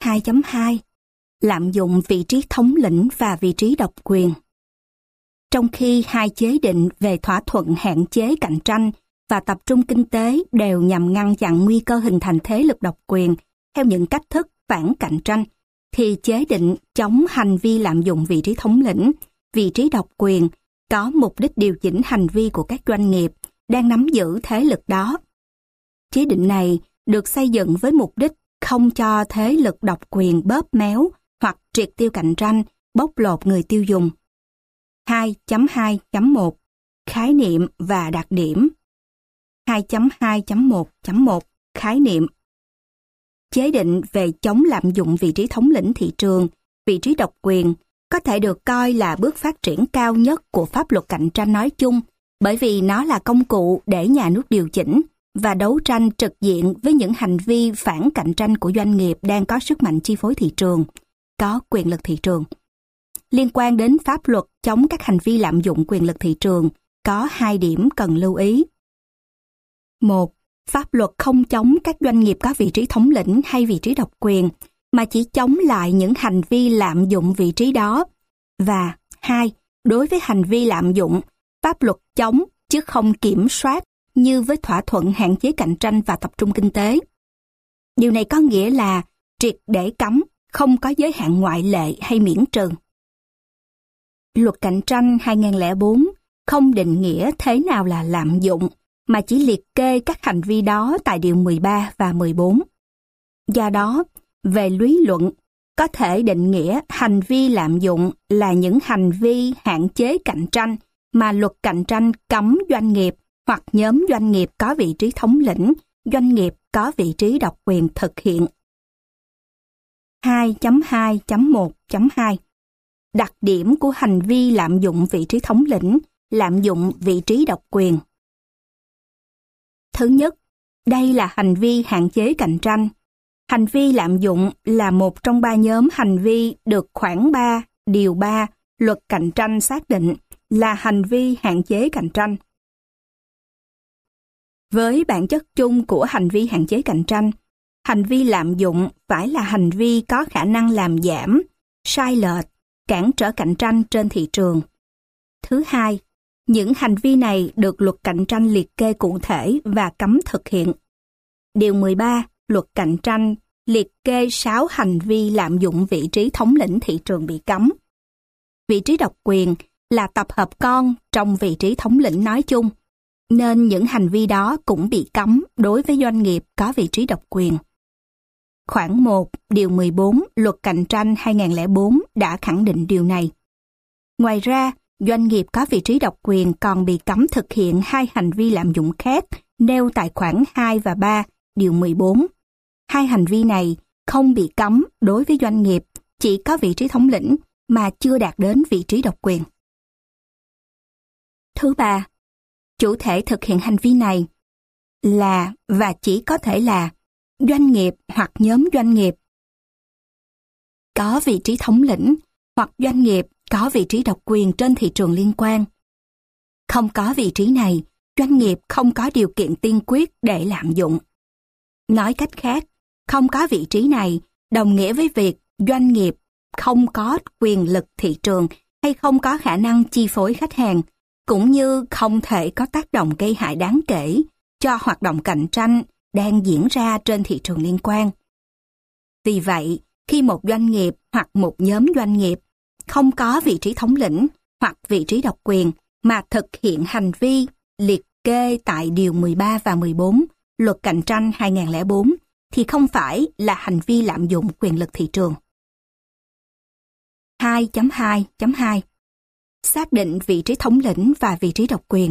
2.2 Lạm dụng vị trí thống lĩnh và vị trí độc quyền. Trong khi hai chế định về thỏa thuận hạn chế cạnh tranh và tập trung kinh tế đều nhằm ngăn chặn nguy cơ hình thành thế lực độc quyền theo những cách thức phản cạnh tranh, thì chế định chống hành vi lạm dụng vị trí thống lĩnh, vị trí độc quyền có mục đích điều chỉnh hành vi của các doanh nghiệp đang nắm giữ thế lực đó. Chế định này được xây dựng với mục đích không cho thế lực độc quyền bóp méo hoặc triệt tiêu cạnh tranh, bóc lột người tiêu dùng. 2.2.1 Khái niệm và đặc điểm. 2.2.1.1 Khái niệm. Chế định về chống lạm dụng vị trí thống lĩnh thị trường, vị trí độc quyền có thể được coi là bước phát triển cao nhất của pháp luật cạnh tranh nói chung, bởi vì nó là công cụ để nhà nước điều chỉnh và đấu tranh trực diện với những hành vi phản cạnh tranh của doanh nghiệp đang có sức mạnh chi phối thị trường, có quyền lực thị trường. Liên quan đến pháp luật chống các hành vi lạm dụng quyền lực thị trường, có 2 điểm cần lưu ý. 1. Pháp luật không chống các doanh nghiệp có vị trí thống lĩnh hay vị trí độc quyền, mà chỉ chống lại những hành vi lạm dụng vị trí đó. Và 2. Đối với hành vi lạm dụng, pháp luật chống chứ không kiểm soát như với thỏa thuận hạn chế cạnh tranh và tập trung kinh tế. Điều này có nghĩa là triệt để cấm, không có giới hạn ngoại lệ hay miễn trừ. Luật cạnh tranh 2004 không định nghĩa thế nào là lạm dụng, mà chỉ liệt kê các hành vi đó tại điều 13 và 14. Do đó, về lý luận, có thể định nghĩa hành vi lạm dụng là những hành vi hạn chế cạnh tranh mà luật cạnh tranh cấm doanh nghiệp hoặc nhóm doanh nghiệp có vị trí thống lĩnh, doanh nghiệp có vị trí độc quyền thực hiện. 2.2.1.2 Đặc điểm của hành vi lạm dụng vị trí thống lĩnh, lạm dụng vị trí độc quyền. Thứ nhất, đây là hành vi hạn chế cạnh tranh. Hành vi lạm dụng là một trong 3 nhóm hành vi được khoản 3, điều 3, luật cạnh tranh xác định là hành vi hạn chế cạnh tranh. Với bản chất chung của hành vi hạn chế cạnh tranh, hành vi lạm dụng phải là hành vi có khả năng làm giảm, sai lệch, cản trở cạnh tranh trên thị trường. Thứ hai, những hành vi này được luật cạnh tranh liệt kê cụ thể và cấm thực hiện. Điều 13, luật cạnh tranh liệt kê 6 hành vi lạm dụng vị trí thống lĩnh thị trường bị cấm. Vị trí độc quyền là tập hợp con trong vị trí thống lĩnh nói chung, nên những hành vi đó cũng bị cấm đối với doanh nghiệp có vị trí độc quyền. Khoản 1, điều 14, luật cạnh tranh 2004 đã khẳng định điều này. Ngoài ra, doanh nghiệp có vị trí độc quyền còn bị cấm thực hiện 2 hành vi lạm dụng khác nêu tại khoản 2 và 3, điều 14. 2 hành vi này không bị cấm đối với doanh nghiệp chỉ có vị trí thống lĩnh mà chưa đạt đến vị trí độc quyền. Thứ ba, chủ thể thực hiện hành vi này là và chỉ có thể là doanh nghiệp hoặc nhóm doanh nghiệp có vị trí thống lĩnh hoặc doanh nghiệp có vị trí độc quyền trên thị trường liên quan. Không có vị trí này, doanh nghiệp không có điều kiện tiên quyết để lạm dụng. Nói cách khác, không có vị trí này đồng nghĩa với việc doanh nghiệp không có quyền lực thị trường hay không có khả năng chi phối khách hàng, cũng như không thể có tác động gây hại đáng kể cho hoạt động cạnh tranh đang diễn ra trên thị trường liên quan. Vì vậy, khi một doanh nghiệp hoặc một nhóm doanh nghiệp không có vị trí thống lĩnh hoặc vị trí độc quyền mà thực hiện hành vi liệt kê tại điều 13 và 14 luật cạnh tranh 2004 thì không phải là hành vi lạm dụng quyền lực thị trường. 2.2.2 Xác định vị trí thống lĩnh và vị trí độc quyền.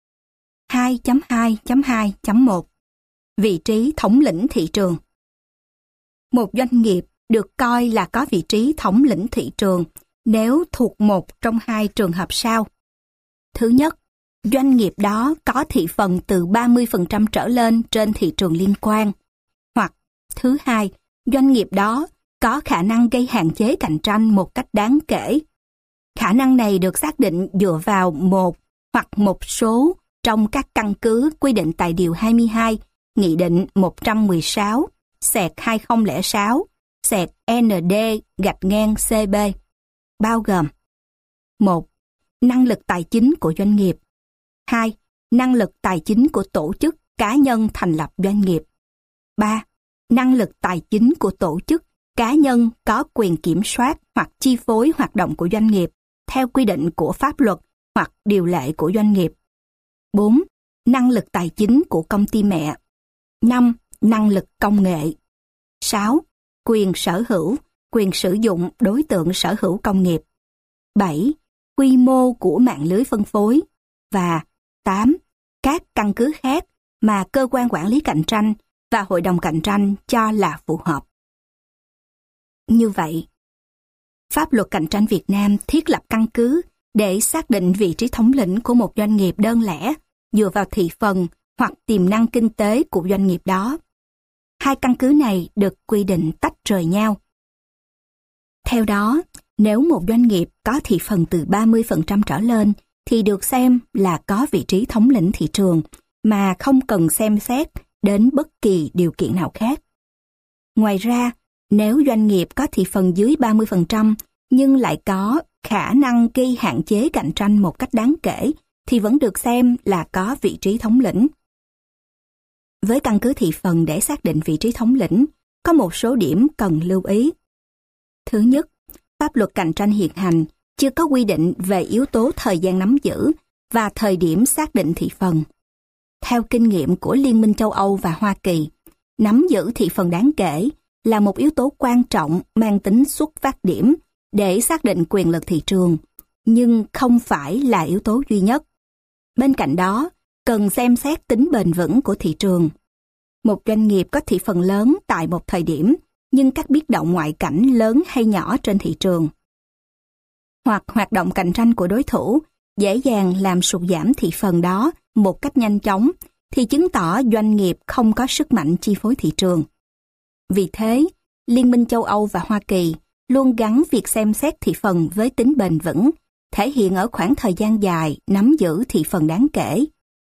2.2.2.1 Vị trí thống lĩnh thị trường. Một doanh nghiệp được coi là có vị trí thống lĩnh thị trường nếu thuộc một trong 2 trường hợp sau. Thứ nhất, doanh nghiệp đó có thị phần từ 30% trở lên trên thị trường liên quan. Hoặc, thứ hai, doanh nghiệp đó có khả năng gây hạn chế cạnh tranh một cách đáng kể. Khả năng này được xác định dựa vào một hoặc một số trong các căn cứ quy định tại Điều 22, Nghị định 116/2006, ND-CB, bao gồm: 1. Năng lực tài chính của doanh nghiệp. 2. Năng lực tài chính của tổ chức, cá nhân thành lập doanh nghiệp. 3. Năng lực tài chính của tổ chức, cá nhân có quyền kiểm soát hoặc chi phối hoạt động của doanh nghiệp theo quy định của pháp luật hoặc điều lệ của doanh nghiệp. 4. Năng lực tài chính của công ty mẹ. 5. Năng lực công nghệ. 6. Quyền sở hữu, quyền sử dụng đối tượng sở hữu công nghiệp. 7. Quy mô của mạng lưới phân phối. Và 8. Các căn cứ khác mà cơ quan quản lý cạnh tranh và hội đồng cạnh tranh cho là phù hợp. Như vậy, pháp luật cạnh tranh Việt Nam thiết lập căn cứ để xác định vị trí thống lĩnh của một doanh nghiệp đơn lẻ dựa vào thị phần hoặc tiềm năng kinh tế của doanh nghiệp đó. Hai căn cứ này được quy định tách rời nhau. Theo đó, nếu một doanh nghiệp có thị phần từ 30% trở lên thì được xem là có vị trí thống lĩnh thị trường mà không cần xem xét đến bất kỳ điều kiện nào khác. Ngoài ra, nếu doanh nghiệp có thị phần dưới 30% nhưng lại có khả năng gây hạn chế cạnh tranh một cách đáng kể thì vẫn được xem là có vị trí thống lĩnh. Với căn cứ thị phần để xác định vị trí thống lĩnh, có một số điểm cần lưu ý. Thứ nhất, pháp luật cạnh tranh hiện hành chưa có quy định về yếu tố thời gian nắm giữ và thời điểm xác định thị phần. Theo kinh nghiệm của Liên minh châu Âu và Hoa Kỳ, nắm giữ thị phần đáng kể là một yếu tố quan trọng mang tính xuất phát điểm để xác định quyền lực thị trường, nhưng không phải là yếu tố duy nhất. Bên cạnh đó, cần xem xét tính bền vững của thị trường. Một doanh nghiệp có thị phần lớn tại một thời điểm, nhưng các biến động ngoại cảnh lớn hay nhỏ trên thị trường, hoặc hoạt động cạnh tranh của đối thủ dễ dàng làm sụt giảm thị phần đó một cách nhanh chóng, thì chứng tỏ doanh nghiệp không có sức mạnh chi phối thị trường. Vì thế, Liên minh châu Âu và Hoa Kỳ luôn gắn việc xem xét thị phần với tính bền vững, thể hiện ở khoảng thời gian dài nắm giữ thị phần đáng kể.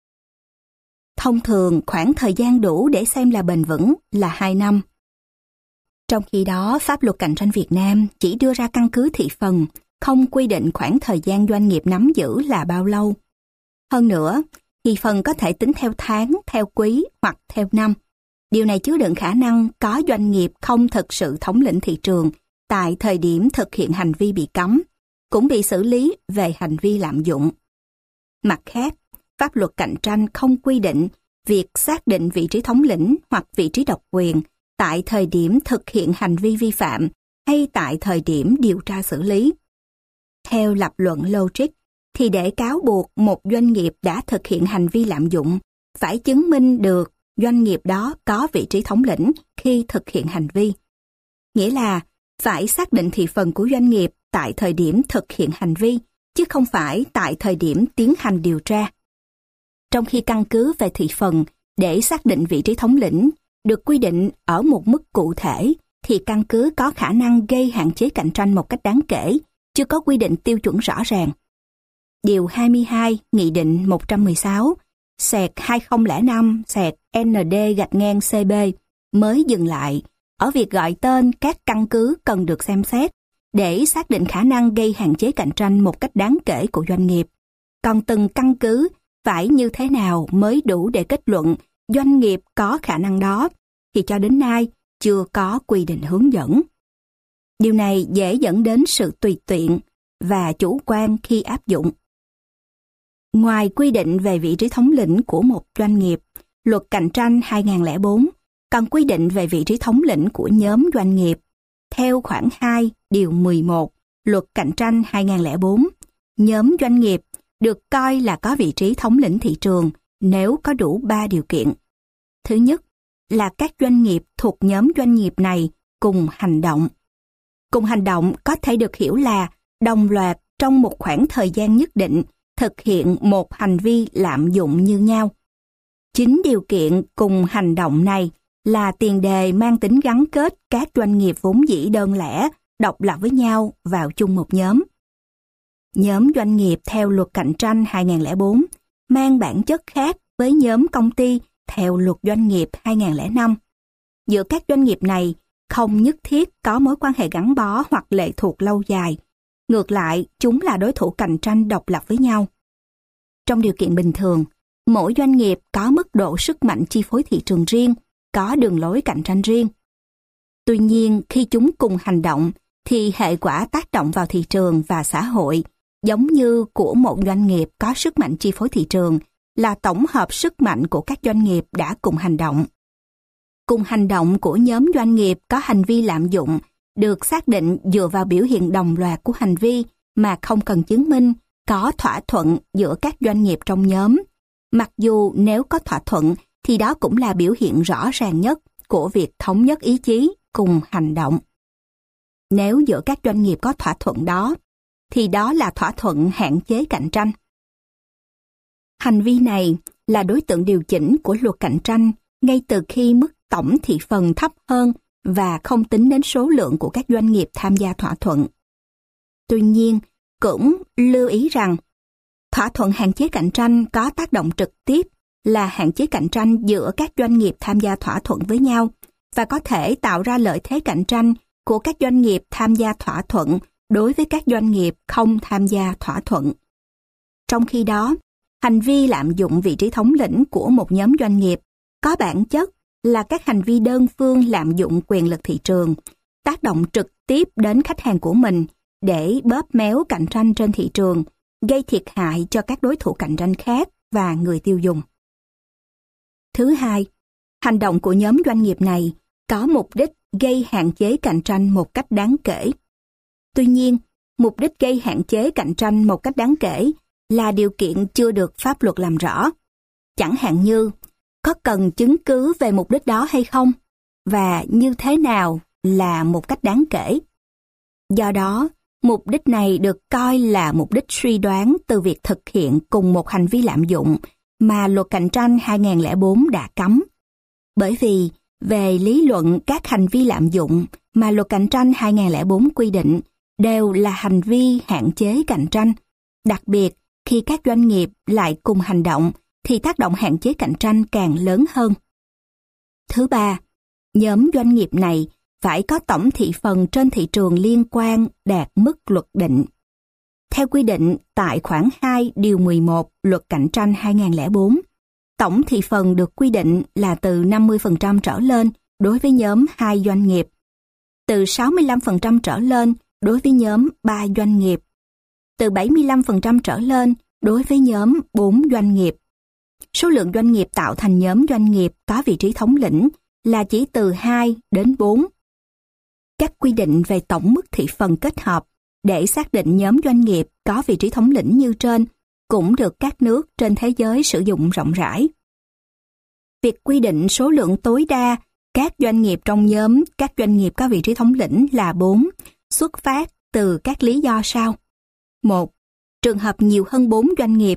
Thông thường, khoảng thời gian đủ để xem là bền vững là 2 năm. Trong khi đó, pháp luật cạnh tranh Việt Nam chỉ đưa ra căn cứ thị phần, không quy định khoảng thời gian doanh nghiệp nắm giữ là bao lâu. Hơn nữa, thị phần có thể tính theo tháng, theo quý hoặc theo năm. Điều này chứa đựng khả năng có doanh nghiệp không thực sự thống lĩnh thị trường tại thời điểm thực hiện hành vi bị cấm, cũng bị xử lý về hành vi lạm dụng. Mặt khác, pháp luật cạnh tranh không quy định việc xác định vị trí thống lĩnh hoặc vị trí độc quyền tại thời điểm thực hiện hành vi vi phạm hay tại thời điểm điều tra xử lý. Theo lập luận logic, thì để cáo buộc một doanh nghiệp đã thực hiện hành vi lạm dụng, phải chứng minh được doanh nghiệp đó có vị trí thống lĩnh khi thực hiện hành vi. Nghĩa là phải xác định thị phần của doanh nghiệp tại thời điểm thực hiện hành vi, chứ không phải tại thời điểm tiến hành điều tra. Trong khi căn cứ về thị phần để xác định vị trí thống lĩnh được quy định ở một mức cụ thể, thì căn cứ có khả năng gây hạn chế cạnh tranh một cách đáng kể, chưa có quy định tiêu chuẩn rõ ràng. Điều 22 Nghị định 116/2005/ND-CB mới dừng lại ở việc gọi tên các căn cứ cần được xem xét để xác định khả năng gây hạn chế cạnh tranh một cách đáng kể của doanh nghiệp. Còn từng căn cứ phải như thế nào mới đủ để kết luận doanh nghiệp có khả năng đó, thì cho đến nay chưa có quy định hướng dẫn. Điều này dễ dẫn đến sự tùy tiện và chủ quan khi áp dụng. Ngoài quy định về vị trí thống lĩnh của một doanh nghiệp, Luật Cạnh tranh 2004 còn quy định về vị trí thống lĩnh của nhóm doanh nghiệp. Theo khoản 2, điều 11, Luật Cạnh tranh 2004, nhóm doanh nghiệp được coi là có vị trí thống lĩnh thị trường nếu có đủ 3 điều kiện. Thứ nhất là các doanh nghiệp thuộc nhóm doanh nghiệp này cùng hành động. Cùng hành động có thể được hiểu là đồng loạt trong một khoảng thời gian nhất định thực hiện một hành vi lạm dụng như nhau. Chính điều kiện cùng hành động này là tiền đề mang tính gắn kết các doanh nghiệp vốn dĩ đơn lẻ, độc lập với nhau vào chung một nhóm. Nhóm doanh nghiệp theo Luật Cạnh tranh 2004 mang bản chất khác với nhóm công ty theo Luật Doanh nghiệp 2005. Giữa các doanh nghiệp này không nhất thiết có mối quan hệ gắn bó hoặc lệ thuộc lâu dài. Ngược lại, chúng là đối thủ cạnh tranh độc lập với nhau. Trong điều kiện bình thường, mỗi doanh nghiệp có mức độ sức mạnh chi phối thị trường riêng, có đường lối cạnh tranh riêng. Tuy nhiên, khi chúng cùng hành động, thì hệ quả tác động vào thị trường và xã hội, giống như của một doanh nghiệp có sức mạnh chi phối thị trường, là tổng hợp sức mạnh của các doanh nghiệp đã cùng hành động. Cùng hành động của nhóm doanh nghiệp có hành vi lạm dụng được xác định dựa vào biểu hiện đồng loạt của hành vi mà không cần chứng minh có thỏa thuận giữa các doanh nghiệp trong nhóm. Mặc dù nếu có thỏa thuận thì đó cũng là biểu hiện rõ ràng nhất của việc thống nhất ý chí cùng hành động. Nếu giữa các doanh nghiệp có thỏa thuận đó, thì đó là thỏa thuận hạn chế cạnh tranh. Hành vi này là đối tượng điều chỉnh của luật cạnh tranh ngay từ khi mức tổng thị phần thấp hơn và không tính đến số lượng của các doanh nghiệp tham gia thỏa thuận. Tuy nhiên, cũng lưu ý rằng, thỏa thuận hạn chế cạnh tranh có tác động trực tiếp là hạn chế cạnh tranh giữa các doanh nghiệp tham gia thỏa thuận với nhau và có thể tạo ra lợi thế cạnh tranh của các doanh nghiệp tham gia thỏa thuận đối với các doanh nghiệp không tham gia thỏa thuận. Trong khi đó, hành vi lạm dụng vị trí thống lĩnh của một nhóm doanh nghiệp có bản chất là các hành vi đơn phương lạm dụng quyền lực thị trường, tác động trực tiếp đến khách hàng của mình để bóp méo cạnh tranh trên thị trường, gây thiệt hại cho các đối thủ cạnh tranh khác và người tiêu dùng. Thứ hai, hành động của nhóm doanh nghiệp này có mục đích gây hạn chế cạnh tranh một cách đáng kể. Tuy nhiên, mục đích gây hạn chế cạnh tranh một cách đáng kể là điều kiện chưa được pháp luật làm rõ. Chẳng hạn như, có cần chứng cứ về mục đích đó hay không? Và như thế nào là một cách đáng kể? Do đó, mục đích này được coi là mục đích suy đoán từ việc thực hiện cùng một hành vi lạm dụng mà Luật Cạnh tranh 2004 đã cấm. Bởi vì, về lý luận các hành vi lạm dụng mà Luật Cạnh tranh 2004 quy định đều là hành vi hạn chế cạnh tranh. Đặc biệt, khi các doanh nghiệp lại cùng hành động thì tác động hạn chế cạnh tranh càng lớn hơn. Thứ ba, nhóm doanh nghiệp này phải có tổng thị phần trên thị trường liên quan đạt mức luật định. Theo quy định tại khoản 2 điều 11 Luật Cạnh tranh 2004, tổng thị phần được quy định là từ 50% trở lên đối với nhóm 2 doanh nghiệp, từ 65% trở lên đối với nhóm 3 doanh nghiệp, từ 75% trở lên đối với nhóm 4 doanh nghiệp. Số lượng doanh nghiệp tạo thành nhóm doanh nghiệp có vị trí thống lĩnh là chỉ từ 2 đến 4. Các quy định về tổng mức thị phần kết hợp để xác định nhóm doanh nghiệp có vị trí thống lĩnh như trên cũng được các nước trên thế giới sử dụng rộng rãi. Việc quy định số lượng tối đa các doanh nghiệp trong nhóm các doanh nghiệp có vị trí thống lĩnh là 4, xuất phát từ các lý do sau. 1. Trường hợp nhiều hơn 4 doanh nghiệp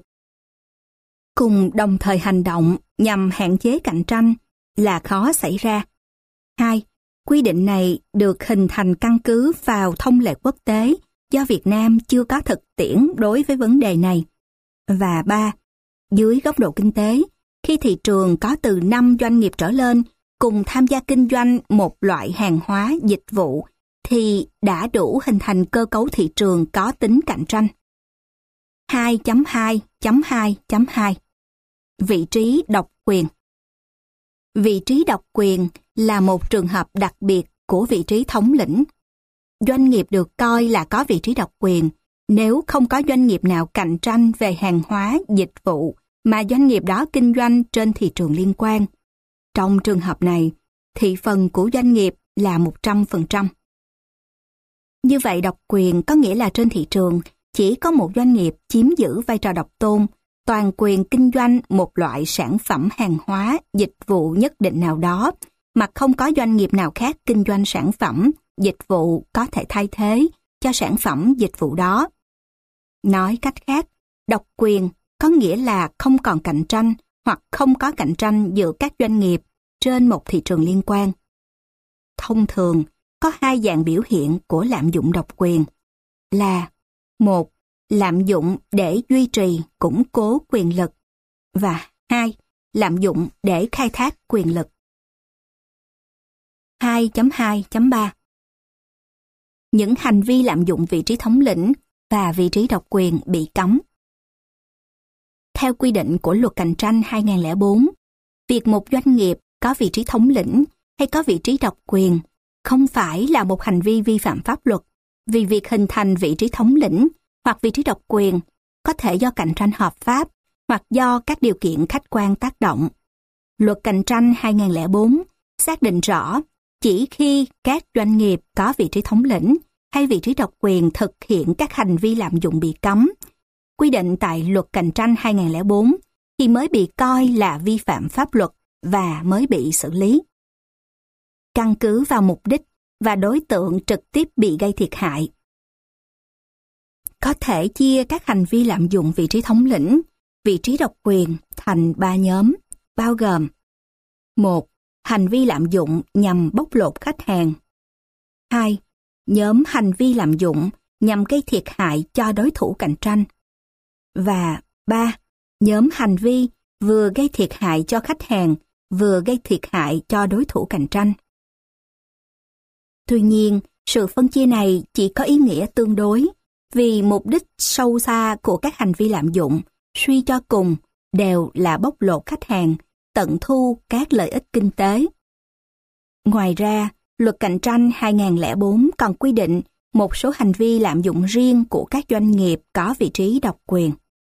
cùng đồng thời hành động nhằm hạn chế cạnh tranh là khó xảy ra. 2. Quy định này được hình thành căn cứ vào thông lệ quốc tế do Việt Nam chưa có thực tiễn đối với vấn đề này. Và 3. Dưới góc độ kinh tế, khi thị trường có từ 5 doanh nghiệp trở lên cùng tham gia kinh doanh một loại hàng hóa dịch vụ thì đã đủ hình thành cơ cấu thị trường có tính cạnh tranh. 2.2.2.2 Vị trí độc quyền. Vị trí độc quyền là một trường hợp đặc biệt của vị trí thống lĩnh. Doanh nghiệp được coi là có vị trí độc quyền nếu không có doanh nghiệp nào cạnh tranh về hàng hóa, dịch vụ mà doanh nghiệp đó kinh doanh trên thị trường liên quan. Trong trường hợp này, thị phần của doanh nghiệp là 100%. Như vậy độc quyền có nghĩa là trên thị trường chỉ có một doanh nghiệp chiếm giữ vai trò độc tôn, toàn quyền kinh doanh một loại sản phẩm hàng hóa, dịch vụ nhất định nào đó, mà không có doanh nghiệp nào khác kinh doanh sản phẩm, dịch vụ có thể thay thế cho sản phẩm, dịch vụ đó. Nói cách khác, độc quyền có nghĩa là không còn cạnh tranh hoặc không có cạnh tranh giữa các doanh nghiệp trên một thị trường liên quan. Thông thường, có 2 dạng biểu hiện của lạm dụng độc quyền là 1. Lạm dụng để duy trì, củng cố quyền lực và 2. Lạm dụng để khai thác quyền lực. 2.2.3 Những hành vi lạm dụng vị trí thống lĩnh và vị trí độc quyền bị cấm. Theo quy định của Luật Cạnh tranh 2004, việc một doanh nghiệp có vị trí thống lĩnh hay có vị trí độc quyền không phải là một hành vi vi phạm pháp luật, vì việc hình thành vị trí thống lĩnh hoặc vị trí độc quyền có thể do cạnh tranh hợp pháp hoặc do các điều kiện khách quan tác động. Luật Cạnh tranh 2004 xác định rõ chỉ khi các doanh nghiệp có vị trí thống lĩnh hay vị trí độc quyền thực hiện các hành vi lạm dụng bị cấm, quy định tại Luật Cạnh tranh 2004 thì mới bị coi là vi phạm pháp luật và mới bị xử lý. Căn cứ vào mục đích và đối tượng trực tiếp bị gây thiệt hại. Có thể chia các hành vi lạm dụng vị trí thống lĩnh, vị trí độc quyền thành 3 nhóm, bao gồm: 1. Hành vi lạm dụng nhằm bóc lột khách hàng. 2. Nhóm hành vi lạm dụng nhằm gây thiệt hại cho đối thủ cạnh tranh. Và 3. Nhóm hành vi vừa gây thiệt hại cho khách hàng, vừa gây thiệt hại cho đối thủ cạnh tranh. Tuy nhiên, sự phân chia này chỉ có ý nghĩa tương đối, vì mục đích sâu xa của các hành vi lạm dụng suy cho cùng đều là bóc lột khách hàng, tận thu các lợi ích kinh tế. Ngoài ra, Luật Cạnh tranh 2004 còn quy định một số hành vi lạm dụng riêng của các doanh nghiệp có vị trí độc quyền.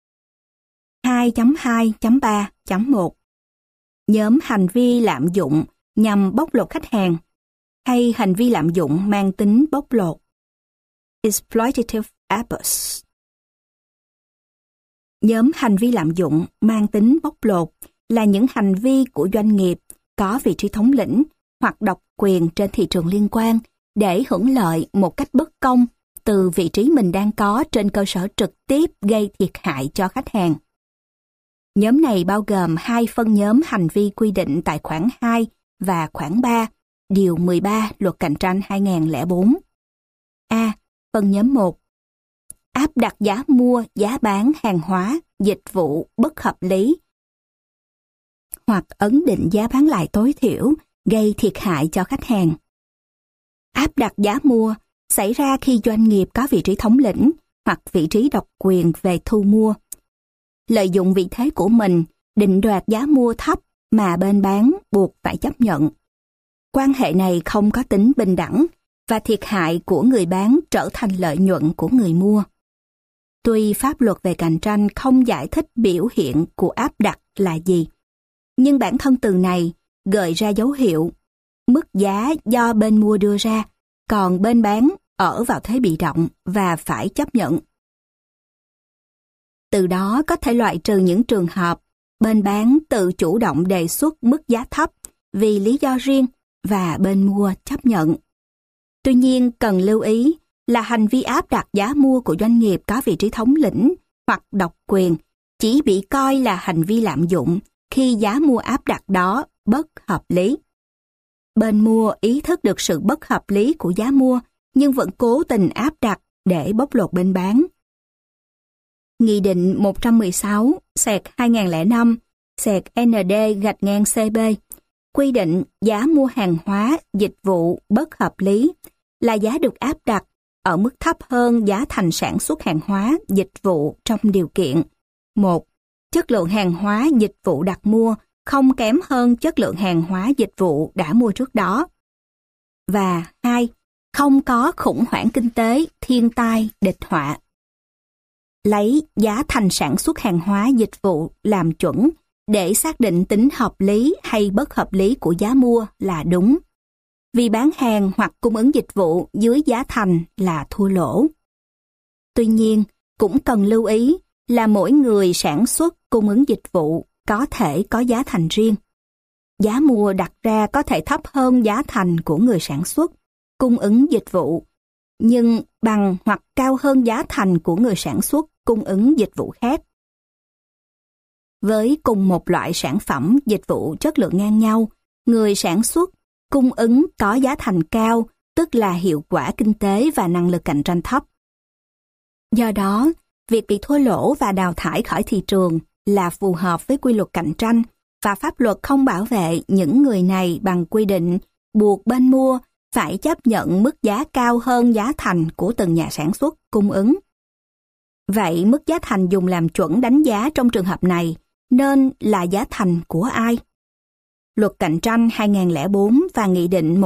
2.2.3.1 Nhóm hành vi lạm dụng nhằm bóc lột khách hàng hay hành vi lạm dụng mang tính bóc lột. Exploitative abuse. Nhóm hành vi lạm dụng mang tính bóc lột là những hành vi của doanh nghiệp có vị trí thống lĩnh hoặc độc quyền trên thị trường liên quan để hưởng lợi một cách bất công từ vị trí mình đang có trên cơ sở trực tiếp gây thiệt hại cho khách hàng. Nhóm này bao gồm 2 phân nhóm hành vi quy định tại khoản 2 và khoản 3, điều 13 Luật Cạnh tranh 2004. A. Phân nhóm 1. Áp đặt giá mua, giá bán hàng hóa, dịch vụ bất hợp lý hoặc ấn định giá bán lại tối thiểu gây thiệt hại cho khách hàng. Áp đặt giá mua xảy ra khi doanh nghiệp có vị trí thống lĩnh hoặc vị trí độc quyền về thu mua, lợi dụng vị thế của mình định đoạt giá mua thấp mà bên bán buộc phải chấp nhận. Quan hệ này không có tính bình đẳng và thiệt hại của người bán trở thành lợi nhuận của người mua. Tuy pháp luật về cạnh tranh không giải thích biểu hiện của áp đặt là gì, nhưng bản thân từ này gợi ra dấu hiệu mức giá do bên mua đưa ra, còn bên bán ở vào thế bị động và phải chấp nhận. Từ đó có thể loại trừ những trường hợp bên bán tự chủ động đề xuất mức giá thấp vì lý do riêng và bên mua chấp nhận. Tuy nhiên, cần lưu ý là hành vi áp đặt giá mua của doanh nghiệp có vị trí thống lĩnh hoặc độc quyền chỉ bị coi là hành vi lạm dụng khi giá mua áp đặt đó bất hợp lý. Bên mua ý thức được sự bất hợp lý của giá mua nhưng vẫn cố tình áp đặt để bóc lột bên bán. Nghị định 116/2005/ND-CB quy định giá mua hàng hóa, dịch vụ bất hợp lý là giá được áp đặt ở mức thấp hơn giá thành sản xuất hàng hóa, dịch vụ trong điều kiện: 1. Chất lượng hàng hóa, dịch vụ đặt mua không kém hơn chất lượng hàng hóa, dịch vụ đã mua trước đó. Và 2. Không có khủng hoảng kinh tế, thiên tai, địch họa. Lấy giá thành sản xuất hàng hóa, dịch vụ làm chuẩn để xác định tính hợp lý hay bất hợp lý của giá mua là đúng. Vì bán hàng hoặc cung ứng dịch vụ dưới giá thành là thua lỗ. Tuy nhiên, cũng cần lưu ý là mỗi người sản xuất, cung ứng dịch vụ có thể có giá thành riêng. Giá mua đặt ra có thể thấp hơn giá thành của người sản xuất, cung ứng dịch vụ, nhưng bằng hoặc cao hơn giá thành của người sản xuất, cung ứng dịch vụ khác. Với cùng một loại sản phẩm, dịch vụ chất lượng ngang nhau, người sản xuất, cung ứng có giá thành cao, tức là hiệu quả kinh tế và năng lực cạnh tranh thấp. Do đó, việc bị thua lỗ và đào thải khỏi thị trường là phù hợp với quy luật cạnh tranh và pháp luật không bảo vệ những người này bằng quy định buộc bên mua phải chấp nhận mức giá cao hơn giá thành của từng nhà sản xuất cung ứng. Vậy mức giá thành dùng làm chuẩn đánh giá trong trường hợp này nên là giá thành của ai? Luật cạnh tranh 2004 và Nghị định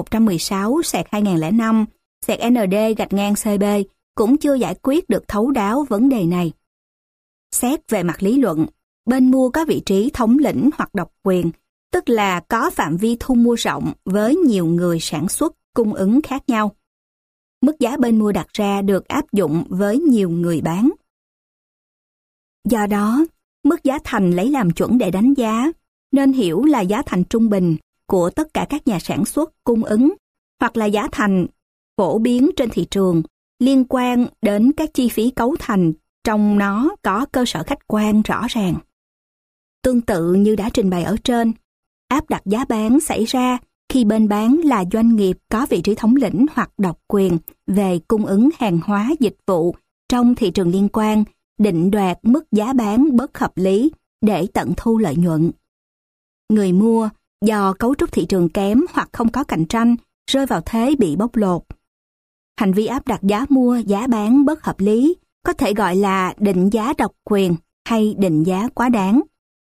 116/2005/ND-CB cũng chưa giải quyết được thấu đáo vấn đề này. Xét về mặt lý luận, bên mua có vị trí thống lĩnh hoặc độc quyền, tức là có phạm vi thu mua rộng với nhiều người sản xuất, cung ứng khác nhau. Mức giá bên mua đặt ra được áp dụng với nhiều người bán. Do đó, mức giá thành lấy làm chuẩn để đánh giá, nên hiểu là giá thành trung bình của tất cả các nhà sản xuất, cung ứng, hoặc là giá thành phổ biến trên thị trường, liên quan đến các chi phí cấu thành, trong nó có cơ sở khách quan rõ ràng. Tương tự như đã trình bày ở trên, áp đặt giá bán xảy ra khi bên bán là doanh nghiệp có vị trí thống lĩnh hoặc độc quyền về cung ứng hàng hóa dịch vụ trong thị trường liên quan, định đoạt mức giá bán bất hợp lý để tận thu lợi nhuận. Người mua do cấu trúc thị trường kém hoặc không có cạnh tranh rơi vào thế bị bóc lột. Hành vi áp đặt giá mua, giá bán bất hợp lý có thể gọi là định giá độc quyền hay định giá quá đáng.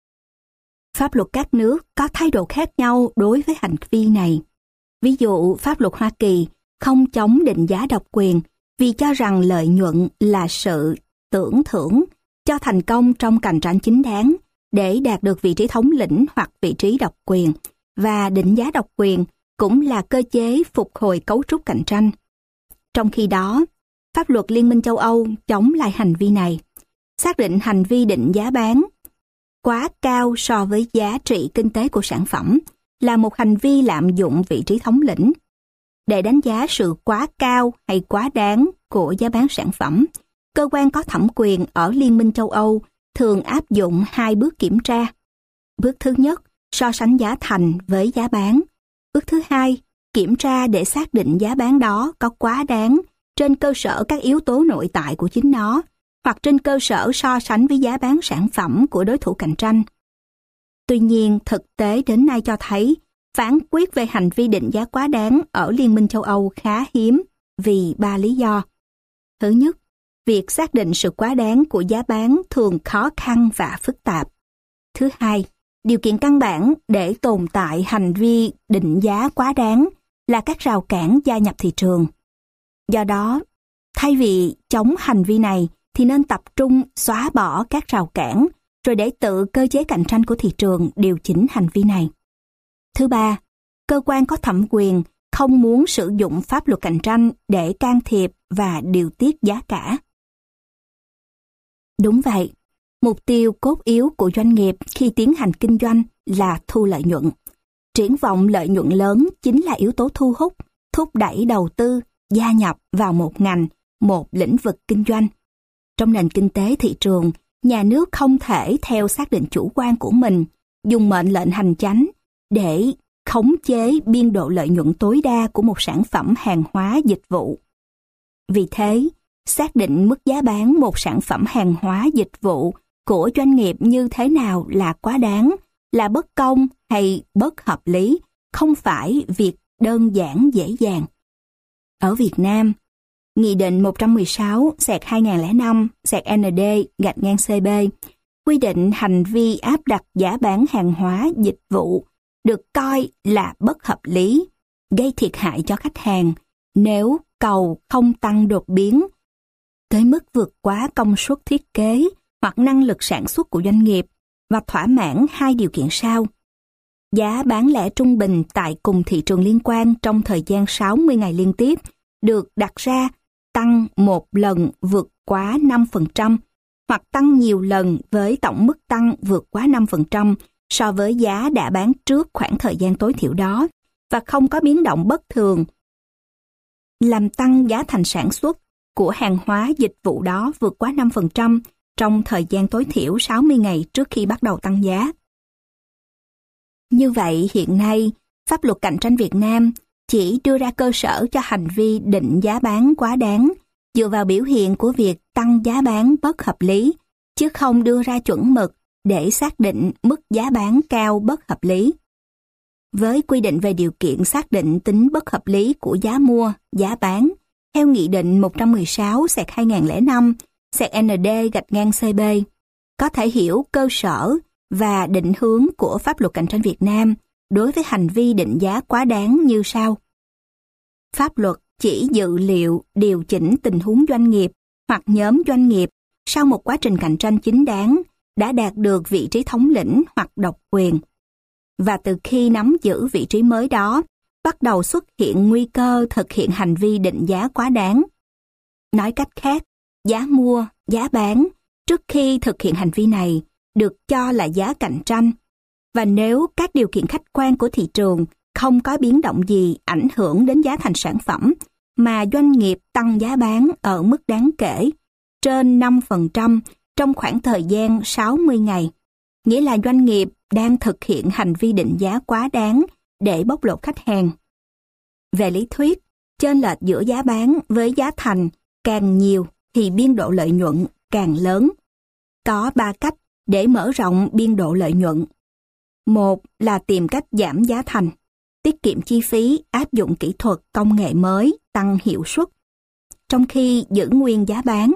Pháp luật các nước có thái độ khác nhau đối với hành vi này. Ví dụ, pháp luật Hoa Kỳ không chống định giá độc quyền vì cho rằng lợi nhuận là sự tưởng thưởng cho thành công trong cạnh tranh chính đáng để đạt được vị trí thống lĩnh hoặc vị trí độc quyền, và định giá độc quyền cũng là cơ chế phục hồi cấu trúc cạnh tranh. Trong khi đó, pháp luật Liên minh châu Âu chống lại hành vi này, xác định hành vi định giá bán quá cao so với giá trị kinh tế của sản phẩm là một hành vi lạm dụng vị trí thống lĩnh. Để đánh giá sự quá cao hay quá đáng của giá bán sản phẩm, cơ quan có thẩm quyền ở Liên minh châu Âu thường áp dụng 2 bước kiểm tra. Bước thứ nhất, so sánh giá thành với giá bán. Bước thứ hai, kiểm tra để xác định giá bán đó có quá đáng trên cơ sở các yếu tố nội tại của chính nó, hoặc trên cơ sở so sánh với giá bán sản phẩm của đối thủ cạnh tranh. Tuy nhiên, thực tế đến nay cho thấy phán quyết về hành vi định giá quá đáng ở Liên minh châu Âu khá hiếm vì 3 lý do. Thứ nhất, việc xác định sự quá đáng của giá bán thường khó khăn và phức tạp. Thứ hai, điều kiện căn bản để tồn tại hành vi định giá quá đáng là các rào cản gia nhập thị trường. Do đó, thay vì chống hành vi này thì nên tập trung xóa bỏ các rào cản, rồi để tự cơ chế cạnh tranh của thị trường điều chỉnh hành vi này. Thứ ba, cơ quan có thẩm quyền không muốn sử dụng pháp luật cạnh tranh để can thiệp và điều tiết giá cả. Đúng vậy, mục tiêu cốt yếu của doanh nghiệp khi tiến hành kinh doanh là thu lợi nhuận. Triển vọng lợi nhuận lớn chính là yếu tố thu hút, thúc đẩy đầu tư, gia nhập vào một ngành, một lĩnh vực kinh doanh. Trong nền kinh tế thị trường, nhà nước không thể theo xác định chủ quan của mình, dùng mệnh lệnh hành chánh để khống chế biên độ lợi nhuận tối đa của một sản phẩm hàng hóa dịch vụ. Vì thế, xác định mức giá bán một sản phẩm hàng hóa dịch vụ của doanh nghiệp như thế nào là quá đáng, là bất công hay bất hợp lý, không phải việc đơn giản dễ dàng. Ở Việt Nam, Nghị định 116/2005/ND-CB quy định hành vi áp đặt giá bán hàng hóa dịch vụ được coi là bất hợp lý, gây thiệt hại cho khách hàng nếu cầu không tăng đột biến tới mức vượt quá công suất thiết kế hoặc năng lực sản xuất của doanh nghiệp và thỏa mãn 2 điều kiện sau. Giá bán lẻ trung bình tại cùng thị trường liên quan trong thời gian 60 ngày liên tiếp được đặt ra tăng một lần vượt quá 5% hoặc tăng nhiều lần với tổng mức tăng vượt quá 5% so với giá đã bán trước khoảng thời gian tối thiểu đó và không có biến động bất thường làm tăng giá thành sản xuất của hàng hóa dịch vụ đó vượt quá 5% trong thời gian tối thiểu 60 ngày trước khi bắt đầu tăng giá. Như vậy, hiện nay, pháp luật cạnh tranh Việt Nam chỉ đưa ra cơ sở cho hành vi định giá bán quá đáng dựa vào biểu hiện của việc tăng giá bán bất hợp lý, chứ không đưa ra chuẩn mực để xác định mức giá bán cao bất hợp lý. với quy định về điều kiện xác định tính bất hợp lý của giá mua, giá bán, theo Nghị định 116/2005/ND-CB, có thể hiểu cơ sở và định hướng của pháp luật cạnh tranh Việt Nam đối với hành vi định giá quá đáng như sau. Pháp luật chỉ dự liệu điều chỉnh tình huống doanh nghiệp hoặc nhóm doanh nghiệp sau một quá trình cạnh tranh chính đáng đã đạt được vị trí thống lĩnh hoặc độc quyền. Và từ khi nắm giữ vị trí mới đó, bắt đầu xuất hiện nguy cơ thực hiện hành vi định giá quá đáng. Nói cách khác, giá mua, giá bán trước khi thực hiện hành vi này được cho là giá cạnh tranh. Và nếu các điều kiện khách quan của thị trường không có biến động gì ảnh hưởng đến giá thành sản phẩm, mà doanh nghiệp tăng giá bán ở mức đáng kể, trên 5% trong khoảng thời gian 60 ngày, nghĩa là doanh nghiệp đang thực hiện hành vi định giá quá đáng để bóc lột khách hàng. Về lý thuyết, chênh lệch giữa giá bán với giá thành càng nhiều thì biên độ lợi nhuận càng lớn. Có 3 cách để mở rộng biên độ lợi nhuận. Một là tìm cách giảm giá thành, tiết kiệm chi phí, áp dụng kỹ thuật công nghệ mới, tăng hiệu suất, trong khi giữ nguyên giá bán.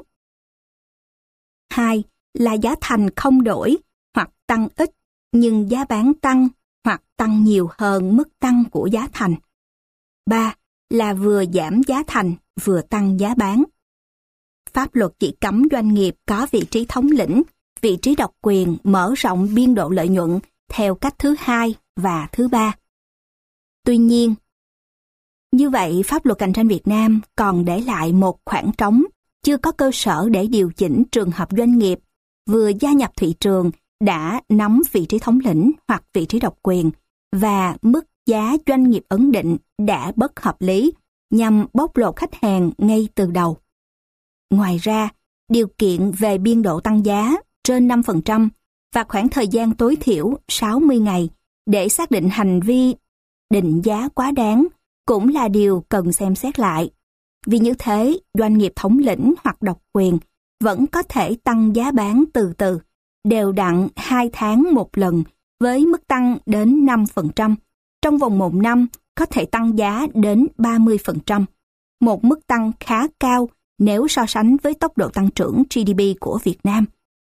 2 là giá thành không đổi hoặc tăng ít, nhưng giá bán tăng hoặc tăng nhiều hơn mức tăng của giá thành. 3 là vừa giảm giá thành, vừa tăng giá bán. Pháp luật chỉ cấm doanh nghiệp có vị trí thống lĩnh, vị trí độc quyền mở rộng biên độ lợi nhuận theo cách thứ 2 và thứ 3. Tuy nhiên, như vậy pháp luật cạnh tranh Việt Nam còn để lại một khoảng trống, chưa có cơ sở để điều chỉnh trường hợp doanh nghiệp vừa gia nhập thị trường đã nắm vị trí thống lĩnh hoặc vị trí độc quyền và mức giá doanh nghiệp ấn định đã bất hợp lý nhằm bóc lột khách hàng ngay từ đầu. Ngoài ra, điều kiện về biên độ tăng giá trên 5% và khoảng thời gian tối thiểu 60 ngày để xác định hành vi định giá quá đáng cũng là điều cần xem xét lại. Vì như thế, doanh nghiệp thống lĩnh hoặc độc quyền vẫn có thể tăng giá bán từ từ, đều đặn 2 tháng một lần với mức tăng đến 5%. Trong vòng 1 năm có thể tăng giá đến 30%, một mức tăng khá cao nếu so sánh với tốc độ tăng trưởng GDP của Việt Nam.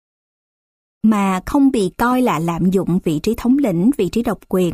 Mà không bị coi là lạm dụng vị trí thống lĩnh, vị trí độc quyền.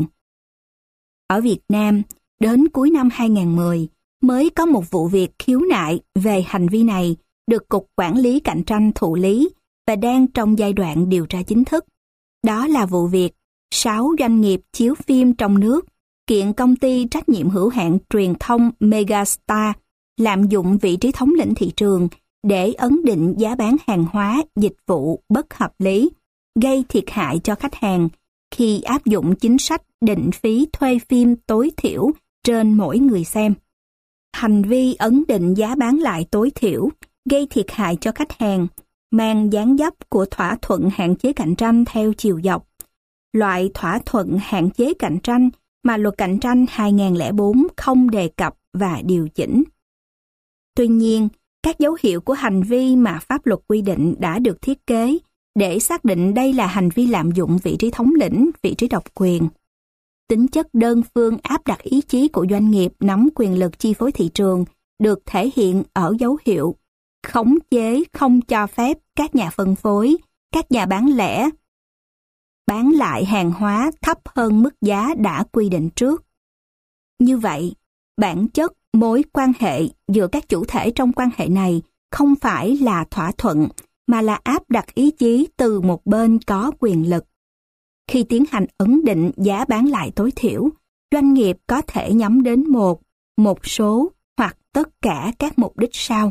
Ở Việt Nam, đến cuối năm 2010 mới có một vụ việc khiếu nại về hành vi này được Cục Quản lý Cạnh tranh thụ lý và đang trong giai đoạn điều tra chính thức. Đó là vụ việc 6 doanh nghiệp chiếu phim trong nước kiện công ty trách nhiệm hữu hạn truyền thông Megastar lạm dụng vị trí thống lĩnh thị trường để ấn định giá bán hàng hóa, dịch vụ bất hợp lý, gây thiệt hại cho khách hàng khi áp dụng chính sách định phí thuê phim tối thiểu trên mỗi người xem. Hành vi ấn định giá bán lại tối thiểu gây thiệt hại cho khách hàng, mang dáng dấp của thỏa thuận hạn chế cạnh tranh theo chiều dọc. Loại thỏa thuận hạn chế cạnh tranh mà Luật Cạnh tranh 2004 không đề cập và điều chỉnh. Tuy nhiên, các dấu hiệu của hành vi mà pháp luật quy định đã được thiết kế để xác định đây là hành vi lạm dụng vị trí thống lĩnh, vị trí độc quyền. Tính chất đơn phương áp đặt ý chí của doanh nghiệp nắm quyền lực chi phối thị trường được thể hiện ở dấu hiệu khống chế không cho phép các nhà phân phối, các nhà bán lẻ bán lại hàng hóa thấp hơn mức giá đã quy định trước. Như vậy, bản chất mối quan hệ giữa các chủ thể trong quan hệ này không phải là thỏa thuận, mà là áp đặt ý chí từ một bên có quyền lực. Khi tiến hành ấn định giá bán lại tối thiểu, doanh nghiệp có thể nhắm đến một số hoặc tất cả các mục đích sau.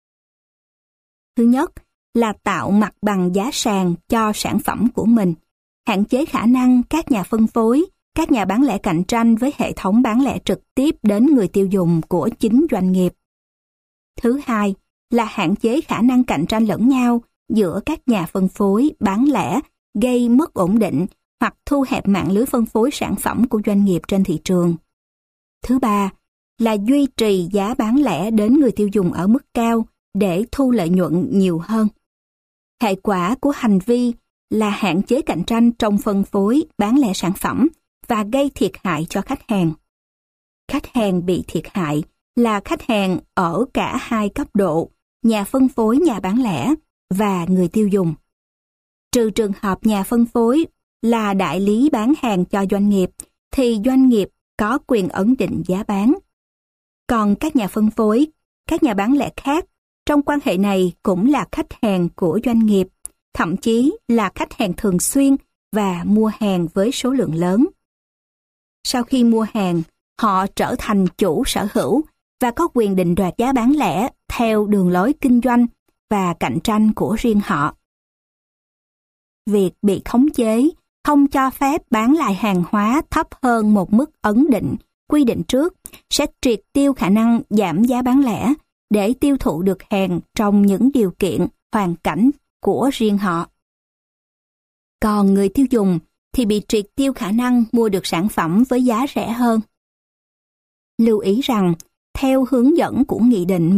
Thứ nhất là tạo mặt bằng giá sàn cho sản phẩm của mình, hạn chế khả năng các nhà phân phối, các nhà bán lẻ cạnh tranh với hệ thống bán lẻ trực tiếp đến người tiêu dùng của chính doanh nghiệp. Thứ hai là hạn chế khả năng cạnh tranh lẫn nhau giữa các nhà phân phối, bán lẻ, gây mất ổn định hoặc thu hẹp mạng lưới phân phối sản phẩm của doanh nghiệp trên thị trường. Thứ ba là duy trì giá bán lẻ đến người tiêu dùng ở mức cao để thu lợi nhuận nhiều hơn. Hệ quả của hành vi là hạn chế cạnh tranh trong phân phối, bán lẻ sản phẩm và gây thiệt hại cho khách hàng. Khách hàng bị thiệt hại là khách hàng ở cả hai cấp độ, nhà phân phối, nhà bán lẻ và người tiêu dùng. Trừ trường hợp nhà phân phối là đại lý bán hàng cho doanh nghiệp, thì doanh nghiệp có quyền ấn định giá bán. Còn các nhà phân phối, các nhà bán lẻ khác, trong quan hệ này cũng là khách hàng của doanh nghiệp, thậm chí là khách hàng thường xuyên và mua hàng với số lượng lớn. Sau khi mua hàng, họ trở thành chủ sở hữu và có quyền định đoạt giá bán lẻ theo đường lối kinh doanh và cạnh tranh của riêng họ. Việc bị khống chế, không cho phép bán lại hàng hóa thấp hơn một mức ấn định, quy định trước, sẽ triệt tiêu khả năng giảm giá bán lẻ để tiêu thụ được hàng trong những điều kiện, hoàn cảnh của riêng họ. Còn người tiêu dùng thì bị triệt tiêu khả năng mua được sản phẩm với giá rẻ hơn. Lưu ý rằng, theo hướng dẫn của Nghị định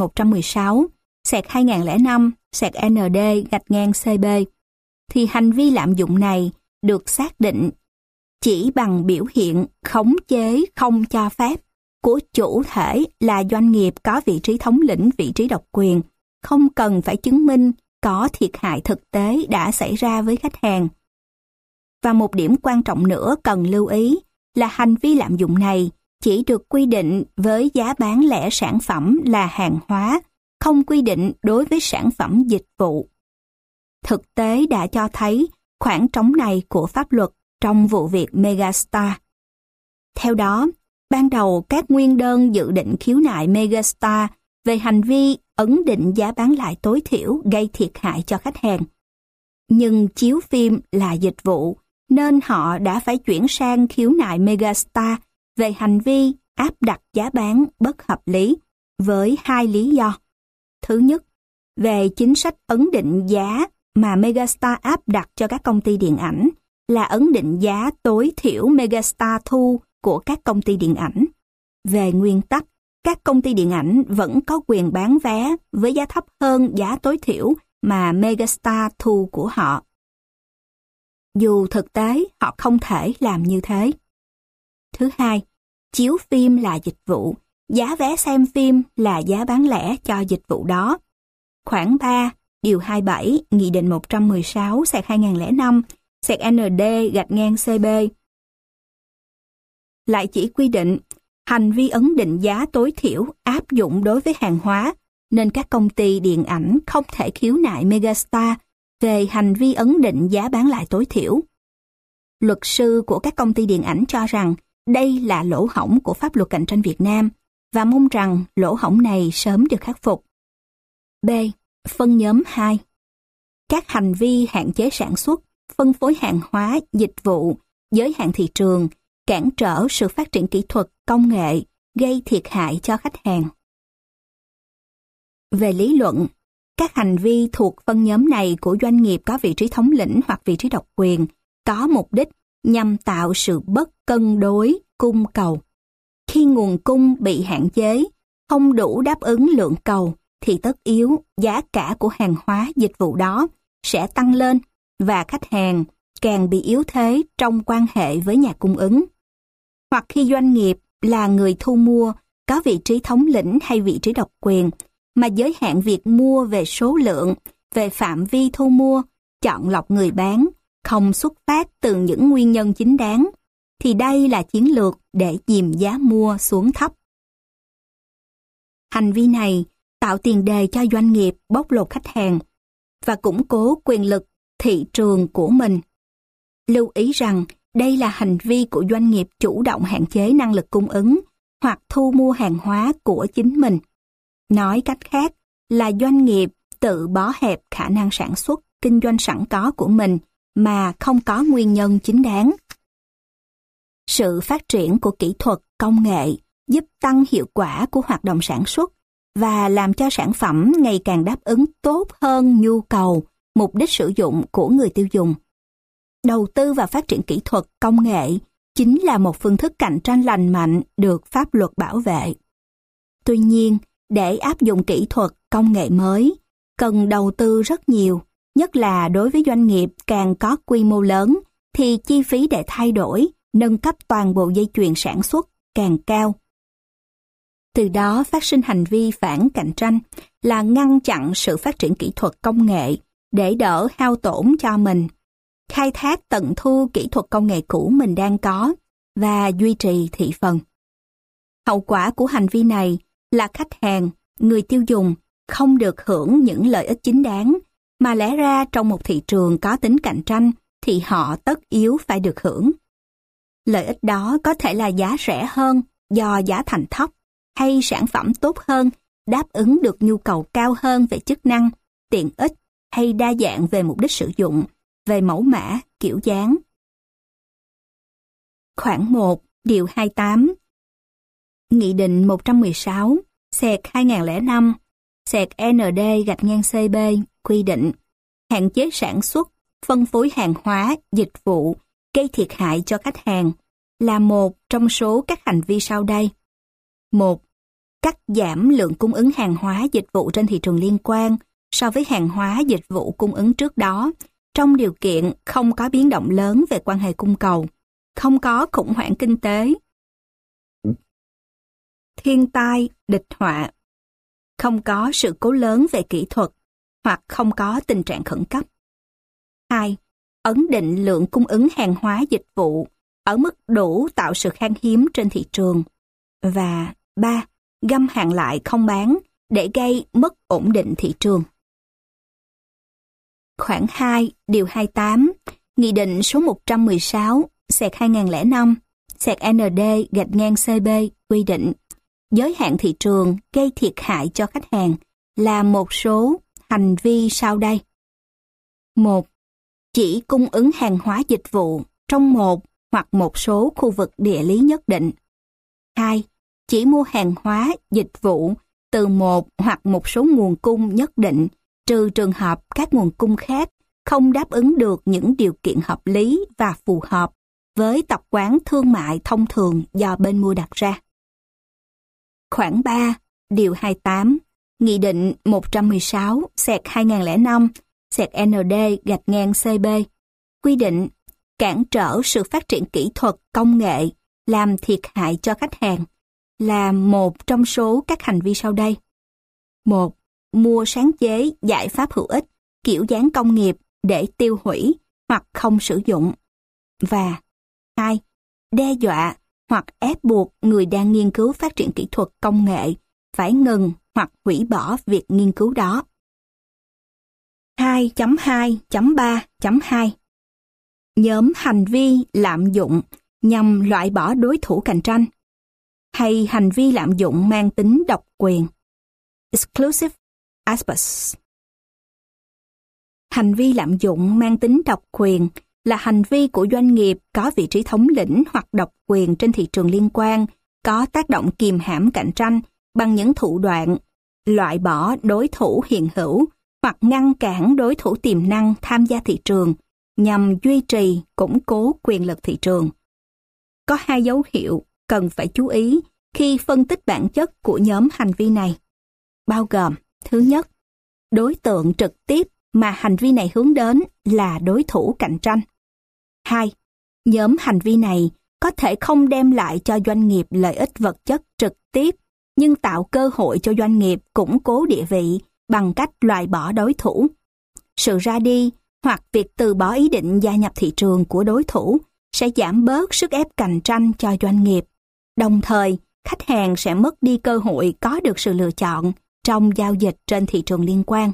116/2005/ND-CB, thì hành vi lạm dụng này được xác định chỉ bằng biểu hiện khống chế không cho phép của chủ thể là doanh nghiệp có vị trí thống lĩnh, vị trí độc quyền, không cần phải chứng minh có thiệt hại thực tế đã xảy ra với khách hàng. Và một điểm quan trọng nữa cần lưu ý là hành vi lạm dụng này chỉ được quy định với giá bán lẻ sản phẩm là hàng hóa, không quy định đối với sản phẩm dịch vụ. Thực tế đã cho thấy khoảng trống này của pháp luật trong vụ việc Megastar. Theo đó, ban đầu các nguyên đơn dự định khiếu nại Megastar về hành vi ấn định giá bán lại tối thiểu gây thiệt hại cho khách hàng. Nhưng chiếu phim là dịch vụ, nên họ đã phải chuyển sang khiếu nại Megastar về hành vi áp đặt giá bán bất hợp lý với hai lý do. Thứ nhất, về chính sách ấn định giá mà Megastar áp đặt cho các công ty điện ảnh là ấn định giá tối thiểu Megastar thu của các công ty điện ảnh. Về nguyên tắc, các công ty điện ảnh vẫn có quyền bán vé với giá thấp hơn giá tối thiểu mà Megastar thu của họ. Dù thực tế họ không thể làm như thế. Thứ hai, chiếu phim là dịch vụ, giá vé xem phim là giá bán lẻ cho dịch vụ đó. Khoản 3, điều 27, Nghị định 116/2005/ND-CB lại chỉ quy định hành vi ấn định giá tối thiểu áp dụng đối với hàng hóa, nên các công ty điện ảnh không thể khiếu nại Megastar về hành vi ấn định giá bán lại tối thiểu. Luật sư của các công ty điện ảnh cho rằng đây là lỗ hổng của pháp luật cạnh tranh Việt Nam và mong rằng lỗ hổng này sớm được khắc phục. B. Phân nhóm 2. Các hành vi hạn chế sản xuất, phân phối hàng hóa, dịch vụ, giới hạn thị trường, cản trở sự phát triển kỹ thuật, công nghệ, gây thiệt hại cho khách hàng. Về lý luận, các hành vi thuộc phân nhóm này của doanh nghiệp có vị trí thống lĩnh hoặc vị trí độc quyền có mục đích nhằm tạo sự bất cân đối cung cầu. Khi nguồn cung bị hạn chế, không đủ đáp ứng lượng cầu, thì tất yếu giá cả của hàng hóa dịch vụ đó sẽ tăng lên và khách hàng càng bị yếu thế trong quan hệ với nhà cung ứng. Hoặc khi doanh nghiệp là người thu mua có vị trí thống lĩnh hay vị trí độc quyền mà giới hạn việc mua về số lượng, về phạm vi thu mua, chọn lọc người bán, không xuất phát từ những nguyên nhân chính đáng, thì đây là chiến lược để dìm giá mua xuống thấp. Hành vi này tạo tiền đề cho doanh nghiệp bóc lột khách hàng và củng cố quyền lực thị trường của mình. Lưu ý rằng đây là hành vi của doanh nghiệp chủ động hạn chế năng lực cung ứng hoặc thu mua hàng hóa của chính mình. Nói cách khác là doanh nghiệp tự bó hẹp khả năng sản xuất, kinh doanh sẵn có của mình mà không có nguyên nhân chính đáng. Sự phát triển của kỹ thuật, công nghệ giúp tăng hiệu quả của hoạt động sản xuất và làm cho sản phẩm ngày càng đáp ứng tốt hơn nhu cầu, mục đích sử dụng của người tiêu dùng. Đầu tư vào phát triển kỹ thuật, công nghệ chính là một phương thức cạnh tranh lành mạnh được pháp luật bảo vệ. Tuy nhiên, để áp dụng kỹ thuật, công nghệ mới, cần đầu tư rất nhiều, nhất là đối với doanh nghiệp càng có quy mô lớn, thì chi phí để thay đổi nâng cấp toàn bộ dây chuyền sản xuất càng cao. Từ đó phát sinh hành vi phản cạnh tranh là ngăn chặn sự phát triển kỹ thuật công nghệ để đỡ hao tổn cho mình, khai thác tận thu kỹ thuật công nghệ cũ mình đang có và duy trì thị phần. Hậu quả của hành vi này là khách hàng, người tiêu dùng không được hưởng những lợi ích chính đáng, mà lẽ ra trong một thị trường có tính cạnh tranh thì họ tất yếu phải được hưởng. Lợi ích đó có thể là giá rẻ hơn do giá thành thấp, hay sản phẩm tốt hơn, đáp ứng được nhu cầu cao hơn về chức năng, tiện ích hay đa dạng về mục đích sử dụng, về mẫu mã, kiểu dáng. Khoản 1, điều 28, Nghị định 116/2005 ND-CB quy định hạn chế sản xuất, phân phối hàng hóa, dịch vụ gây thiệt hại cho khách hàng là một trong số các hành vi sau đây. 1. Cắt giảm lượng cung ứng hàng hóa dịch vụ trên thị trường liên quan so với hàng hóa dịch vụ cung ứng trước đó, trong điều kiện không có biến động lớn về quan hệ cung cầu, không có khủng hoảng kinh tế, thiên tai, địch họa, không có sự cố lớn về kỹ thuật hoặc không có tình trạng khẩn cấp. 2. Ấn định lượng cung ứng hàng hóa dịch vụ ở mức đủ tạo sự khan hiếm trên thị trường. Và 3. Găm hàng lại không bán để gây mất ổn định thị trường. Khoản 2, điều 28, Nghị định số 116/2005 ND-CB quy định giới hạn thị trường gây thiệt hại cho khách hàng là một số hành vi sau đây. 1. Chỉ cung ứng hàng hóa dịch vụ trong một hoặc một số khu vực địa lý nhất định. 2. Chỉ mua hàng hóa, dịch vụ từ một hoặc một số nguồn cung nhất định, trừ trường hợp các nguồn cung khác không đáp ứng được những điều kiện hợp lý và phù hợp với tập quán thương mại thông thường do bên mua đặt ra. Khoản 3, điều 28, Nghị định 116/2005 ND-CB quy định cản trở sự phát triển kỹ thuật công nghệ làm thiệt hại cho khách hàng là một trong số các hành vi sau đây. 1. Mua sáng chế giải pháp hữu ích, kiểu dáng công nghiệp để tiêu hủy hoặc không sử dụng. Và 2. Đe dọa hoặc ép buộc người đang nghiên cứu phát triển kỹ thuật công nghệ phải ngừng hoặc hủy bỏ việc nghiên cứu đó. 2.2.3.2 Nhóm hành vi lạm dụng nhằm loại bỏ đối thủ cạnh tranh hay hành vi lạm dụng mang tính độc quyền. Exclusive aspects. Hành vi lạm dụng mang tính độc quyền là hành vi của doanh nghiệp có vị trí thống lĩnh hoặc độc quyền trên thị trường liên quan, có tác động kìm hãm cạnh tranh bằng những thủ đoạn loại bỏ đối thủ hiện hữu hoặc ngăn cản đối thủ tiềm năng tham gia thị trường nhằm duy trì, củng cố quyền lực thị trường. Có hai dấu hiệu cần phải chú ý khi phân tích bản chất của nhóm hành vi này, bao gồm: thứ nhất, đối tượng trực tiếp mà hành vi này hướng đến là đối thủ cạnh tranh. 2. Nhóm hành vi này có thể không đem lại cho doanh nghiệp lợi ích vật chất trực tiếp, nhưng tạo cơ hội cho doanh nghiệp củng cố địa vị bằng cách loại bỏ đối thủ. Sự ra đi hoặc việc từ bỏ ý định gia nhập thị trường của đối thủ sẽ giảm bớt sức ép cạnh tranh cho doanh nghiệp. Đồng thời, khách hàng sẽ mất đi cơ hội có được sự lựa chọn trong giao dịch trên thị trường liên quan.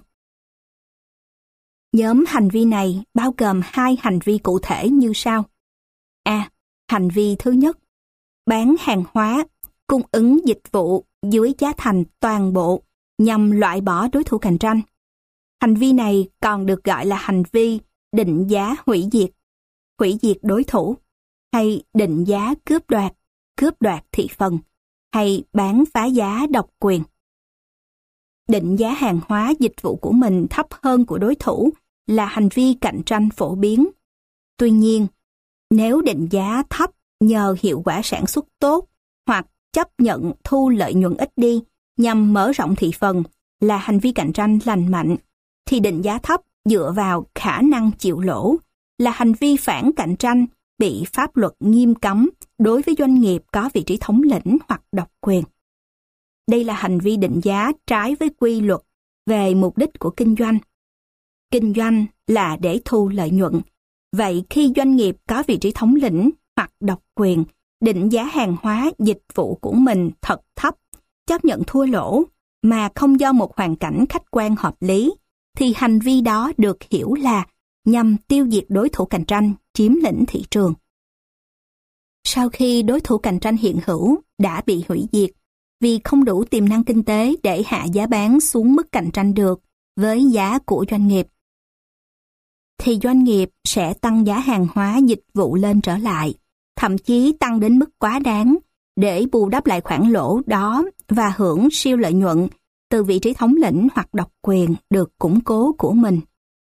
Nhóm hành vi này bao gồm hai hành vi cụ thể như sau. A. Hành vi thứ nhất, bán hàng hóa, cung ứng dịch vụ dưới giá thành toàn bộ nhằm loại bỏ đối thủ cạnh tranh. Hành vi này còn được gọi là hành vi định giá hủy diệt đối thủ, hay định giá cướp đoạt thị phần, hay bán phá giá độc quyền. Định giá hàng hóa dịch vụ của mình thấp hơn của đối thủ là hành vi cạnh tranh phổ biến. Tuy nhiên, nếu định giá thấp nhờ hiệu quả sản xuất tốt hoặc chấp nhận thu lợi nhuận ít đi nhằm mở rộng thị phần là hành vi cạnh tranh lành mạnh, thì định giá thấp dựa vào khả năng chịu lỗ là hành vi phản cạnh tranh bị pháp luật nghiêm cấm đối với doanh nghiệp có vị trí thống lĩnh hoặc độc quyền. Đây là hành vi định giá trái với quy luật về mục đích của kinh doanh. Kinh doanh là để thu lợi nhuận. Vậy khi doanh nghiệp có vị trí thống lĩnh hoặc độc quyền định giá hàng hóa, dịch vụ của mình thật thấp, chấp nhận thua lỗ mà không do một hoàn cảnh khách quan hợp lý, thì hành vi đó được hiểu là nhằm tiêu diệt đối thủ cạnh tranh, chiếm lĩnh thị trường. Sau khi đối thủ cạnh tranh hiện hữu đã bị hủy diệt vì không đủ tiềm năng kinh tế để hạ giá bán xuống mức cạnh tranh được với giá của doanh nghiệp, thì doanh nghiệp sẽ tăng giá hàng hóa dịch vụ lên trở lại, thậm chí tăng đến mức quá đáng để bù đắp lại khoản lỗ đó và hưởng siêu lợi nhuận từ vị trí thống lĩnh hoặc độc quyền được củng cố của mình.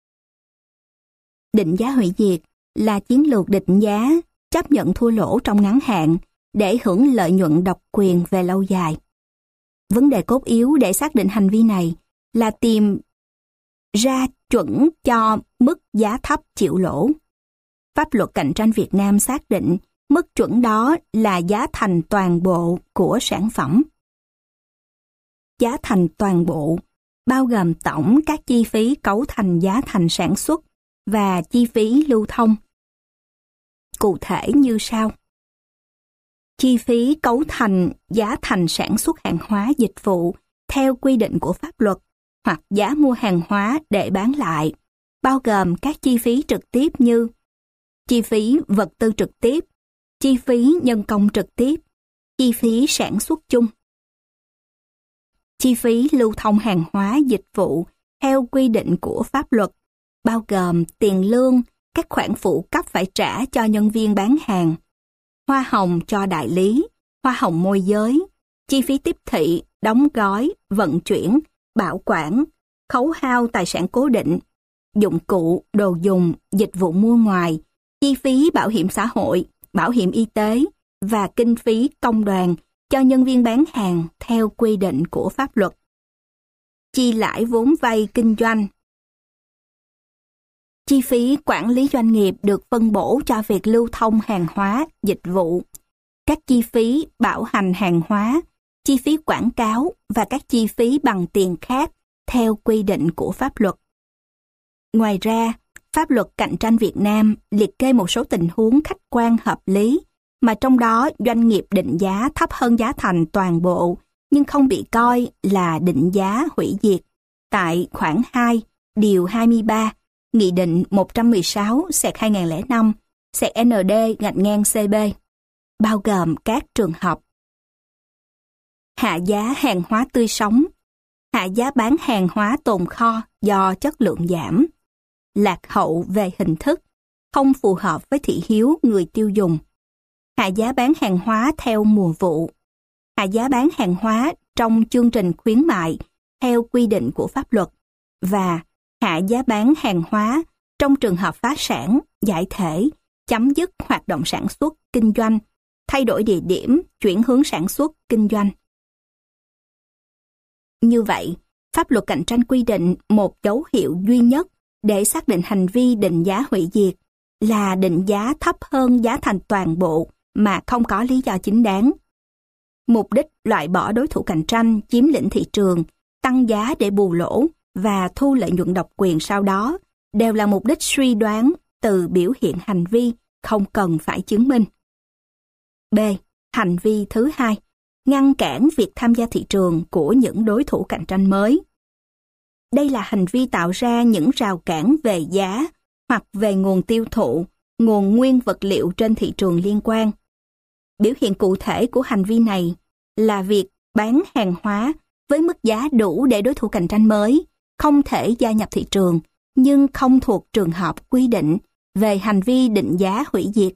Định giá hủy diệt là chiến lược định giá chấp nhận thua lỗ trong ngắn hạn để hưởng lợi nhuận độc quyền về lâu dài. Vấn đề cốt yếu để xác định hành vi này là tìm ra chuẩn cho mức giá thấp chịu lỗ. Pháp luật cạnh tranh Việt Nam xác định mức chuẩn đó là giá thành toàn bộ của sản phẩm. Giá thành toàn bộ bao gồm tổng các chi phí cấu thành giá thành sản xuất và chi phí lưu thông. Cụ thể như sau. Chi phí cấu thành giá thành sản xuất hàng hóa dịch vụ theo quy định của pháp luật hoặc giá mua hàng hóa để bán lại, bao gồm các chi phí trực tiếp như chi phí vật tư trực tiếp, chi phí nhân công trực tiếp, chi phí sản xuất chung. Chi phí lưu thông hàng hóa dịch vụ theo quy định của pháp luật, bao gồm tiền lương, các khoản phụ cấp phải trả cho nhân viên bán hàng, hoa hồng cho đại lý, hoa hồng môi giới, chi phí tiếp thị, đóng gói, vận chuyển, bảo quản, khấu hao tài sản cố định, dụng cụ, đồ dùng, dịch vụ mua ngoài, chi phí bảo hiểm xã hội, bảo hiểm y tế và kinh phí công đoàn cho nhân viên bán hàng theo quy định của pháp luật. Chi lãi vốn vay kinh doanh. Chi phí quản lý doanh nghiệp được phân bổ cho việc lưu thông hàng hóa, dịch vụ, các chi phí bảo hành hàng hóa, chi phí quảng cáo và các chi phí bằng tiền khác theo quy định của pháp luật. Ngoài ra, pháp luật cạnh tranh Việt Nam liệt kê một số tình huống khách quan hợp lý mà trong đó doanh nghiệp định giá thấp hơn giá thành toàn bộ nhưng không bị coi là định giá hủy diệt tại khoản 2, điều 23, Nghị định 116/2005, ND-CB, bao gồm các trường hợp: hạ giá hàng hóa tươi sống, hạ giá bán hàng hóa tồn kho do chất lượng giảm, lạc hậu về hình thức, không phù hợp với thị hiếu người tiêu dùng, hạ giá bán hàng hóa theo mùa vụ, hạ giá bán hàng hóa trong chương trình khuyến mại theo quy định của pháp luật và hạ giá bán hàng hóa trong trường hợp phá sản, giải thể, chấm dứt hoạt động sản xuất, kinh doanh, thay đổi địa điểm, chuyển hướng sản xuất, kinh doanh. Như vậy, pháp luật cạnh tranh quy định một dấu hiệu duy nhất để xác định hành vi định giá hủy diệt là định giá thấp hơn giá thành toàn bộ mà không có lý do chính đáng. Mục đích loại bỏ đối thủ cạnh tranh, chiếm lĩnh thị trường, tăng giá để bù lỗ và thu lợi nhuận độc quyền sau đó đều là mục đích suy đoán từ biểu hiện hành vi, không cần phải chứng minh. B. Hành vi thứ hai, ngăn cản việc tham gia thị trường của những đối thủ cạnh tranh mới. Đây là hành vi tạo ra những rào cản về giá hoặc về nguồn tiêu thụ, nguồn nguyên vật liệu trên thị trường liên quan. Biểu hiện cụ thể của hành vi này là việc bán hàng hóa với mức giá đủ để đối thủ cạnh tranh mới không thể gia nhập thị trường nhưng không thuộc trường hợp quy định về hành vi định giá hủy diệt.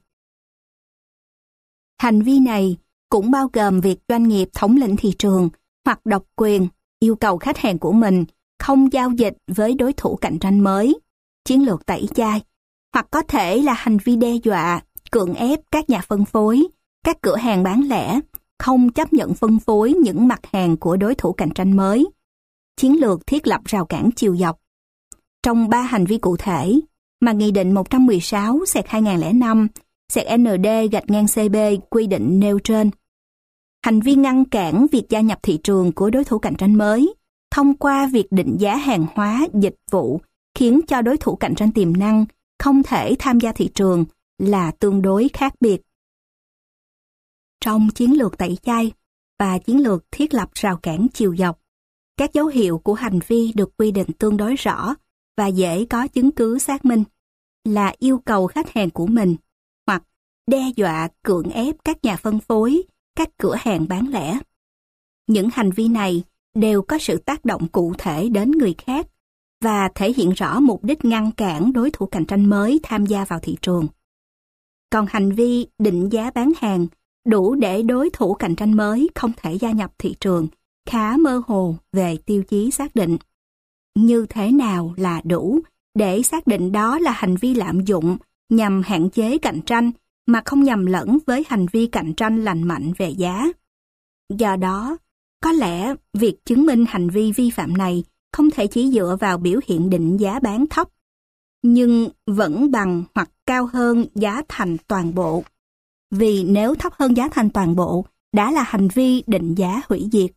Hành vi này cũng bao gồm việc doanh nghiệp thống lĩnh thị trường hoặc độc quyền yêu cầu khách hàng của mình không giao dịch với đối thủ cạnh tranh mới, chiến lược tẩy chay, hoặc có thể là hành vi đe dọa, cưỡng ép các nhà phân phối, các cửa hàng bán lẻ không chấp nhận phân phối những mặt hàng của đối thủ cạnh tranh mới, chiến lược thiết lập rào cản chiều dọc. Trong 3 hành vi cụ thể mà Nghị định 116/2005 ND-CB quy định nêu trên. Hành vi ngăn cản việc gia nhập thị trường của đối thủ cạnh tranh mới thông qua việc định giá hàng hóa, dịch vụ khiến cho đối thủ cạnh tranh tiềm năng không thể tham gia thị trường là tương đối khác biệt. Trong chiến lược tẩy chay và chiến lược thiết lập rào cản chiều dọc, các dấu hiệu của hành vi được quy định tương đối rõ và dễ có chứng cứ xác minh, là yêu cầu khách hàng của mình hoặc đe dọa cưỡng ép các nhà phân phối, các cửa hàng bán lẻ. Những hành vi này đều có sự tác động cụ thể đến người khác và thể hiện rõ mục đích ngăn cản đối thủ cạnh tranh mới tham gia vào thị trường. Còn hành vi định giá bán hàng đủ để đối thủ cạnh tranh mới không thể gia nhập thị trường khá mơ hồ về tiêu chí xác định. Như thế nào là đủ để xác định đó là hành vi lạm dụng nhằm hạn chế cạnh tranh mà không nhầm lẫn với hành vi cạnh tranh lành mạnh về giá? Do đó, có lẽ việc chứng minh hành vi vi phạm này không thể chỉ dựa vào biểu hiện định giá bán thấp, nhưng vẫn bằng hoặc cao hơn giá thành toàn bộ. Vì nếu thấp hơn giá thành toàn bộ, đã là hành vi định giá hủy diệt.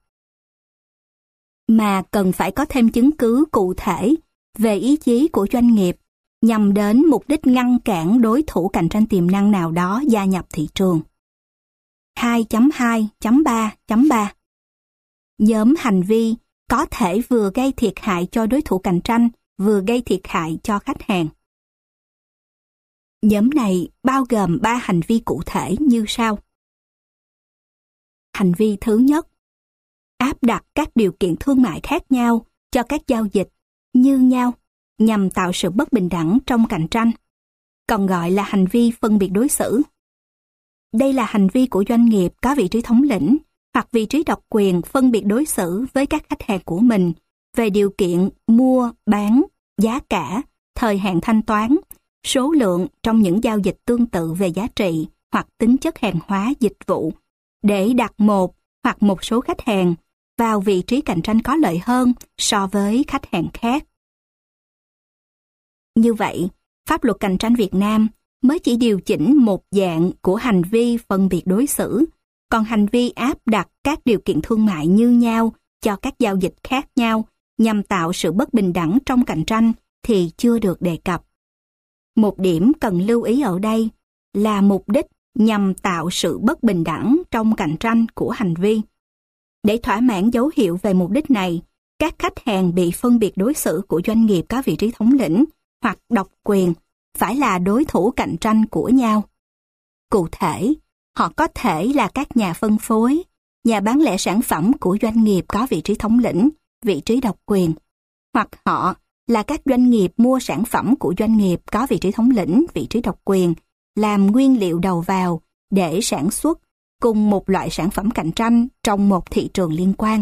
Mà cần phải có thêm chứng cứ cụ thể về ý chí của doanh nghiệp nhằm đến mục đích ngăn cản đối thủ cạnh tranh tiềm năng nào đó gia nhập thị trường. 2.2.3.3 Nhóm hành vi có thể vừa gây thiệt hại cho đối thủ cạnh tranh, vừa gây thiệt hại cho khách hàng. Nhóm này bao gồm 3 hành vi cụ thể như sau. Hành vi thứ nhất, áp đặt các điều kiện thương mại khác nhau cho các giao dịch như nhau nhằm tạo sự bất bình đẳng trong cạnh tranh, còn gọi là hành vi phân biệt đối xử. Đây là hành vi của doanh nghiệp có vị trí thống lĩnh hoặc vị trí độc quyền phân biệt đối xử với các khách hàng của mình về điều kiện mua, bán, giá cả, thời hạn thanh toán, số lượng trong những giao dịch tương tự về giá trị hoặc tính chất hàng hóa dịch vụ, để đặt một hoặc một số khách hàng vào vị trí cạnh tranh có lợi hơn so với khách hàng khác. Như vậy, pháp luật cạnh tranh Việt Nam mới chỉ điều chỉnh một dạng của hành vi phân biệt đối xử, còn hành vi áp đặt các điều kiện thương mại như nhau cho các giao dịch khác nhau nhằm tạo sự bất bình đẳng trong cạnh tranh thì chưa được đề cập. Một điểm cần lưu ý ở đây là mục đích nhằm tạo sự bất bình đẳng trong cạnh tranh của hành vi. Để thỏa mãn dấu hiệu về mục đích này, các khách hàng bị phân biệt đối xử của doanh nghiệp có vị trí thống lĩnh hoặc độc quyền phải là đối thủ cạnh tranh của nhau. Cụ thể, họ có thể là các nhà phân phối, nhà bán lẻ sản phẩm của doanh nghiệp có vị trí thống lĩnh, vị trí độc quyền, hoặc họ là các doanh nghiệp mua sản phẩm của doanh nghiệp có vị trí thống lĩnh, vị trí độc quyền, làm nguyên liệu đầu vào để sản xuất cùng một loại sản phẩm cạnh tranh trong một thị trường liên quan.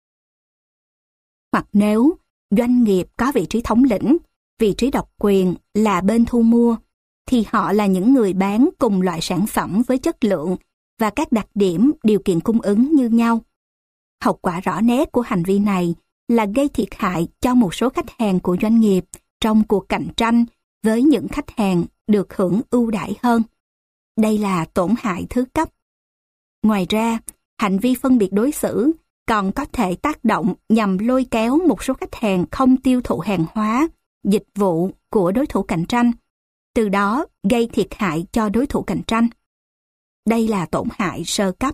Hoặc nếu doanh nghiệp có vị trí thống lĩnh, vị trí độc quyền là bên thu mua, thì họ là những người bán cùng loại sản phẩm với chất lượng và các đặc điểm điều kiện cung ứng như nhau. Hậu quả rõ nét của hành vi này là gây thiệt hại cho một số khách hàng của doanh nghiệp trong cuộc cạnh tranh với những khách hàng được hưởng ưu đãi hơn. Đây là tổn hại thứ cấp. Ngoài ra, hành vi phân biệt đối xử còn có thể tác động nhằm lôi kéo một số khách hàng không tiêu thụ hàng hóa, dịch vụ của đối thủ cạnh tranh, từ đó gây thiệt hại cho đối thủ cạnh tranh. Đây là tổn hại sơ cấp.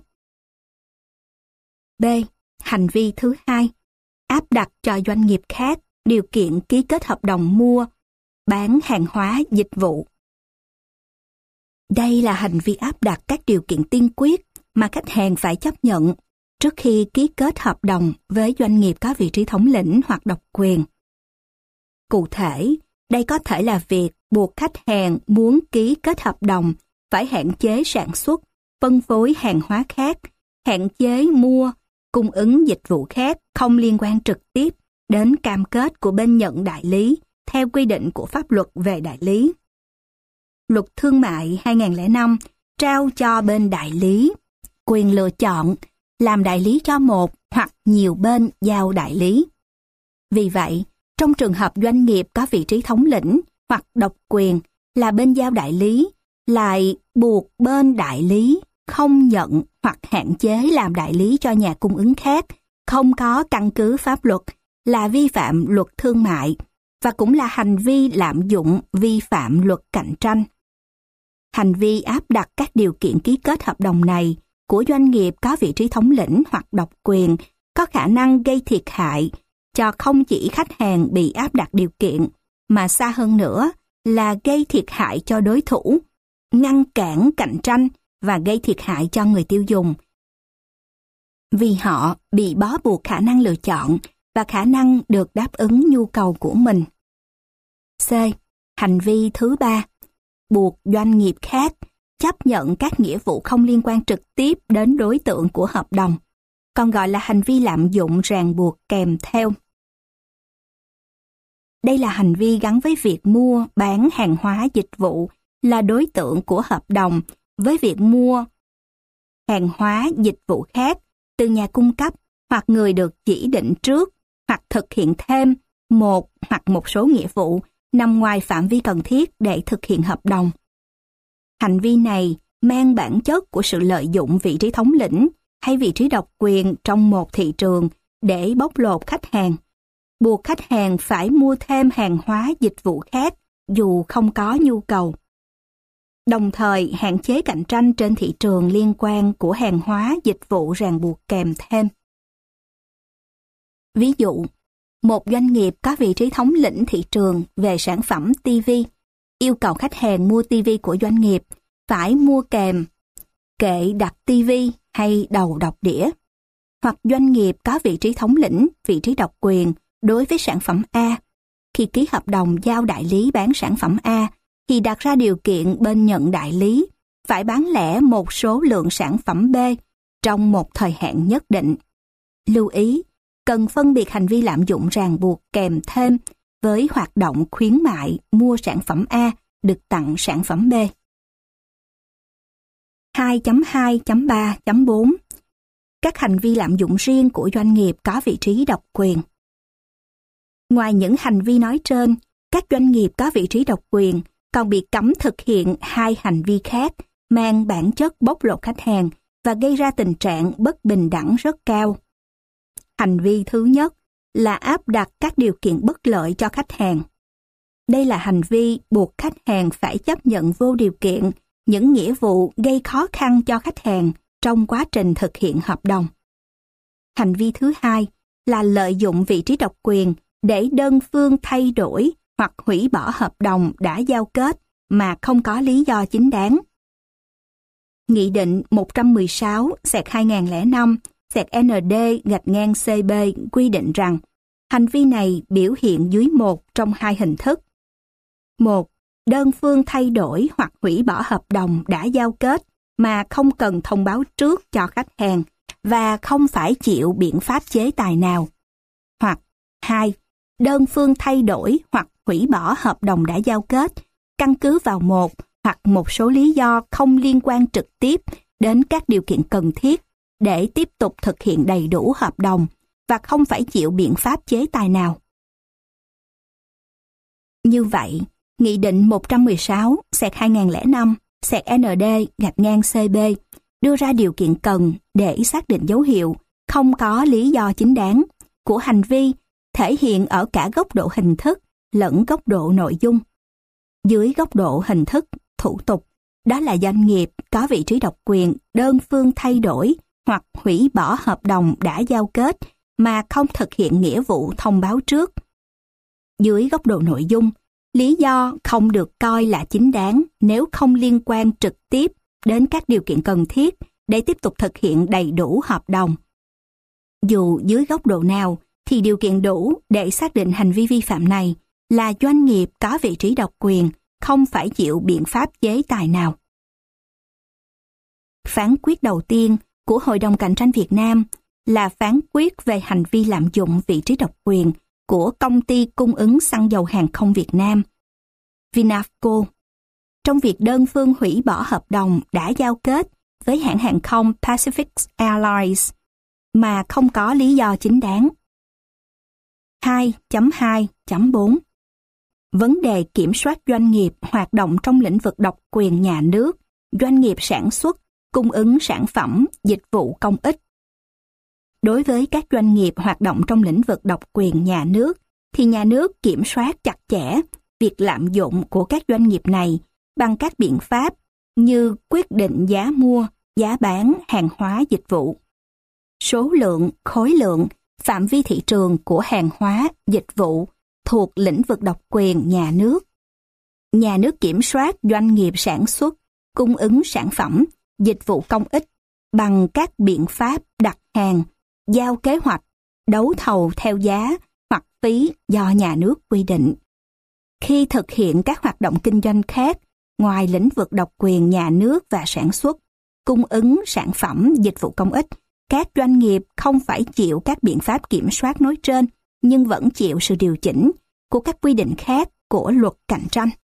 B. Hành vi thứ hai, áp đặt cho doanh nghiệp khác điều kiện ký kết hợp đồng mua, bán hàng hóa, dịch vụ. Đây là hành vi áp đặt các điều kiện tiên quyết mà khách hàng phải chấp nhận trước khi ký kết hợp đồng với doanh nghiệp có vị trí thống lĩnh hoặc độc quyền. Cụ thể, đây có thể là việc buộc khách hàng muốn ký kết hợp đồng phải hạn chế sản xuất, phân phối hàng hóa khác, hạn chế mua, cung ứng dịch vụ khác không liên quan trực tiếp đến cam kết của bên nhận đại lý theo quy định của pháp luật về đại lý. Luật Thương mại 2005 trao cho bên đại lý quyền lựa chọn làm đại lý cho một hoặc nhiều bên giao đại lý. Vì vậy, trong trường hợp doanh nghiệp có vị trí thống lĩnh hoặc độc quyền là bên giao đại lý lại buộc bên đại lý không nhận hoặc hạn chế làm đại lý cho nhà cung ứng khác không có căn cứ pháp luật là vi phạm luật thương mại và cũng là hành vi lạm dụng vi phạm luật cạnh tranh. Hành vi áp đặt các điều kiện ký kết hợp đồng này của doanh nghiệp có vị trí thống lĩnh hoặc độc quyền có khả năng gây thiệt hại cho không chỉ khách hàng bị áp đặt điều kiện, mà xa hơn nữa là gây thiệt hại cho đối thủ, ngăn cản cạnh tranh và gây thiệt hại cho người tiêu dùng. Vì họ bị bó buộc khả năng lựa chọn và khả năng được đáp ứng nhu cầu của mình. C. Hành vi thứ 3. Buộc doanh nghiệp khác chấp nhận các nghĩa vụ không liên quan trực tiếp đến đối tượng của hợp đồng, còn gọi là hành vi lạm dụng ràng buộc kèm theo. Đây là hành vi gắn với việc mua, bán hàng hóa dịch vụ là đối tượng của hợp đồng với việc mua hàng hóa dịch vụ khác từ nhà cung cấp hoặc người được chỉ định trước hoặc thực hiện thêm một hoặc một số nghĩa vụ nằm ngoài phạm vi cần thiết để thực hiện hợp đồng. Hành vi này mang bản chất của sự lợi dụng vị trí thống lĩnh hay vị trí độc quyền trong một thị trường để bóc lột khách hàng, buộc khách hàng phải mua thêm hàng hóa dịch vụ khác dù không có nhu cầu. Đồng thời hạn chế cạnh tranh trên thị trường liên quan của hàng hóa dịch vụ ràng buộc kèm thêm. Ví dụ, một doanh nghiệp có vị trí thống lĩnh thị trường về sản phẩm TV, yêu cầu khách hàng mua TV của doanh nghiệp phải mua kèm kệ đặt TV hay đầu đọc đĩa. Hoặc doanh nghiệp có vị trí thống lĩnh, vị trí độc quyền đối với sản phẩm A. Khi ký hợp đồng giao đại lý bán sản phẩm A, thì đặt ra điều kiện bên nhận đại lý phải bán lẻ một số lượng sản phẩm B trong một thời hạn nhất định. Lưu ý, cần phân biệt hành vi lạm dụng ràng buộc kèm thêm với hoạt động khuyến mại mua sản phẩm A được tặng sản phẩm B. 2.2.3.4 Các hành vi lạm dụng riêng của doanh nghiệp có vị trí độc quyền. Ngoài những hành vi nói trên, các doanh nghiệp có vị trí độc quyền còn bị cấm thực hiện hai hành vi khác mang bản chất bóc lột khách hàng và gây ra tình trạng bất bình đẳng rất cao. Hành vi thứ nhất là áp đặt các điều kiện bất lợi cho khách hàng. Đây là hành vi buộc khách hàng phải chấp nhận vô điều kiện những nghĩa vụ gây khó khăn cho khách hàng trong quá trình thực hiện hợp đồng. Hành vi thứ hai là lợi dụng vị trí độc quyền để đơn phương thay đổi hoặc hủy bỏ hợp đồng đã giao kết mà không có lý do chính đáng. Nghị định 116/2005/ND-CB quy định rằng hành vi này biểu hiện dưới một trong hai hình thức. 1. Đơn phương thay đổi hoặc hủy bỏ hợp đồng đã giao kết mà không cần thông báo trước cho khách hàng và không phải chịu biện pháp chế tài nào. Hoặc 2. Đơn phương thay đổi hoặc hủy bỏ hợp đồng đã giao kết căn cứ vào một hoặc một số lý do không liên quan trực tiếp đến các điều kiện cần thiết để tiếp tục thực hiện đầy đủ hợp đồng và không phải chịu biện pháp chế tài nào. Như vậy, Nghị định 116/2005/ND-CB đưa ra điều kiện cần để xác định dấu hiệu không có lý do chính đáng của hành vi thể hiện ở cả góc độ hình thức lẫn góc độ nội dung. Dưới góc độ hình thức, thủ tục, đó là doanh nghiệp có vị trí độc quyền đơn phương thay đổi hoặc hủy bỏ hợp đồng đã giao kết mà không thực hiện nghĩa vụ thông báo trước. Dưới góc độ nội dung, lý do không được coi là chính đáng nếu không liên quan trực tiếp đến các điều kiện cần thiết để tiếp tục thực hiện đầy đủ hợp đồng. Dù dưới góc độ nào thì điều kiện đủ để xác định hành vi vi phạm này là doanh nghiệp có vị trí độc quyền không phải chịu biện pháp chế tài nào. Phán quyết đầu tiên của Hội đồng Cạnh tranh Việt Nam là phán quyết về hành vi lạm dụng vị trí độc quyền của Công ty Cung ứng Xăng dầu Hàng không Việt Nam, Vinavco, trong việc đơn phương hủy bỏ hợp đồng đã giao kết với hãng hàng không Pacific Airlines mà không có lý do chính đáng. 2.2.4 Vấn đề kiểm soát doanh nghiệp hoạt động trong lĩnh vực độc quyền nhà nước doanh nghiệp sản xuất, cung ứng sản phẩm, dịch vụ công ích. Đối với các doanh nghiệp hoạt động trong lĩnh vực độc quyền nhà nước, thì nhà nước kiểm soát chặt chẽ việc lạm dụng của các doanh nghiệp này bằng các biện pháp như quyết định giá mua, giá bán hàng hóa dịch vụ, số lượng, khối lượng, phạm vi thị trường của hàng hóa, dịch vụ thuộc lĩnh vực độc quyền nhà nước. Nhà nước kiểm soát doanh nghiệp sản xuất, cung ứng sản phẩm, dịch vụ công ích bằng các biện pháp đặt hàng, giao kế hoạch, đấu thầu theo giá hoặc phí do nhà nước quy định. Khi thực hiện các hoạt động kinh doanh khác ngoài lĩnh vực độc quyền nhà nước và sản xuất, cung ứng sản phẩm, dịch vụ công ích, các doanh nghiệp không phải chịu các biện pháp kiểm soát nói trên, nhưng vẫn chịu sự điều chỉnh của các quy định khác của luật cạnh tranh.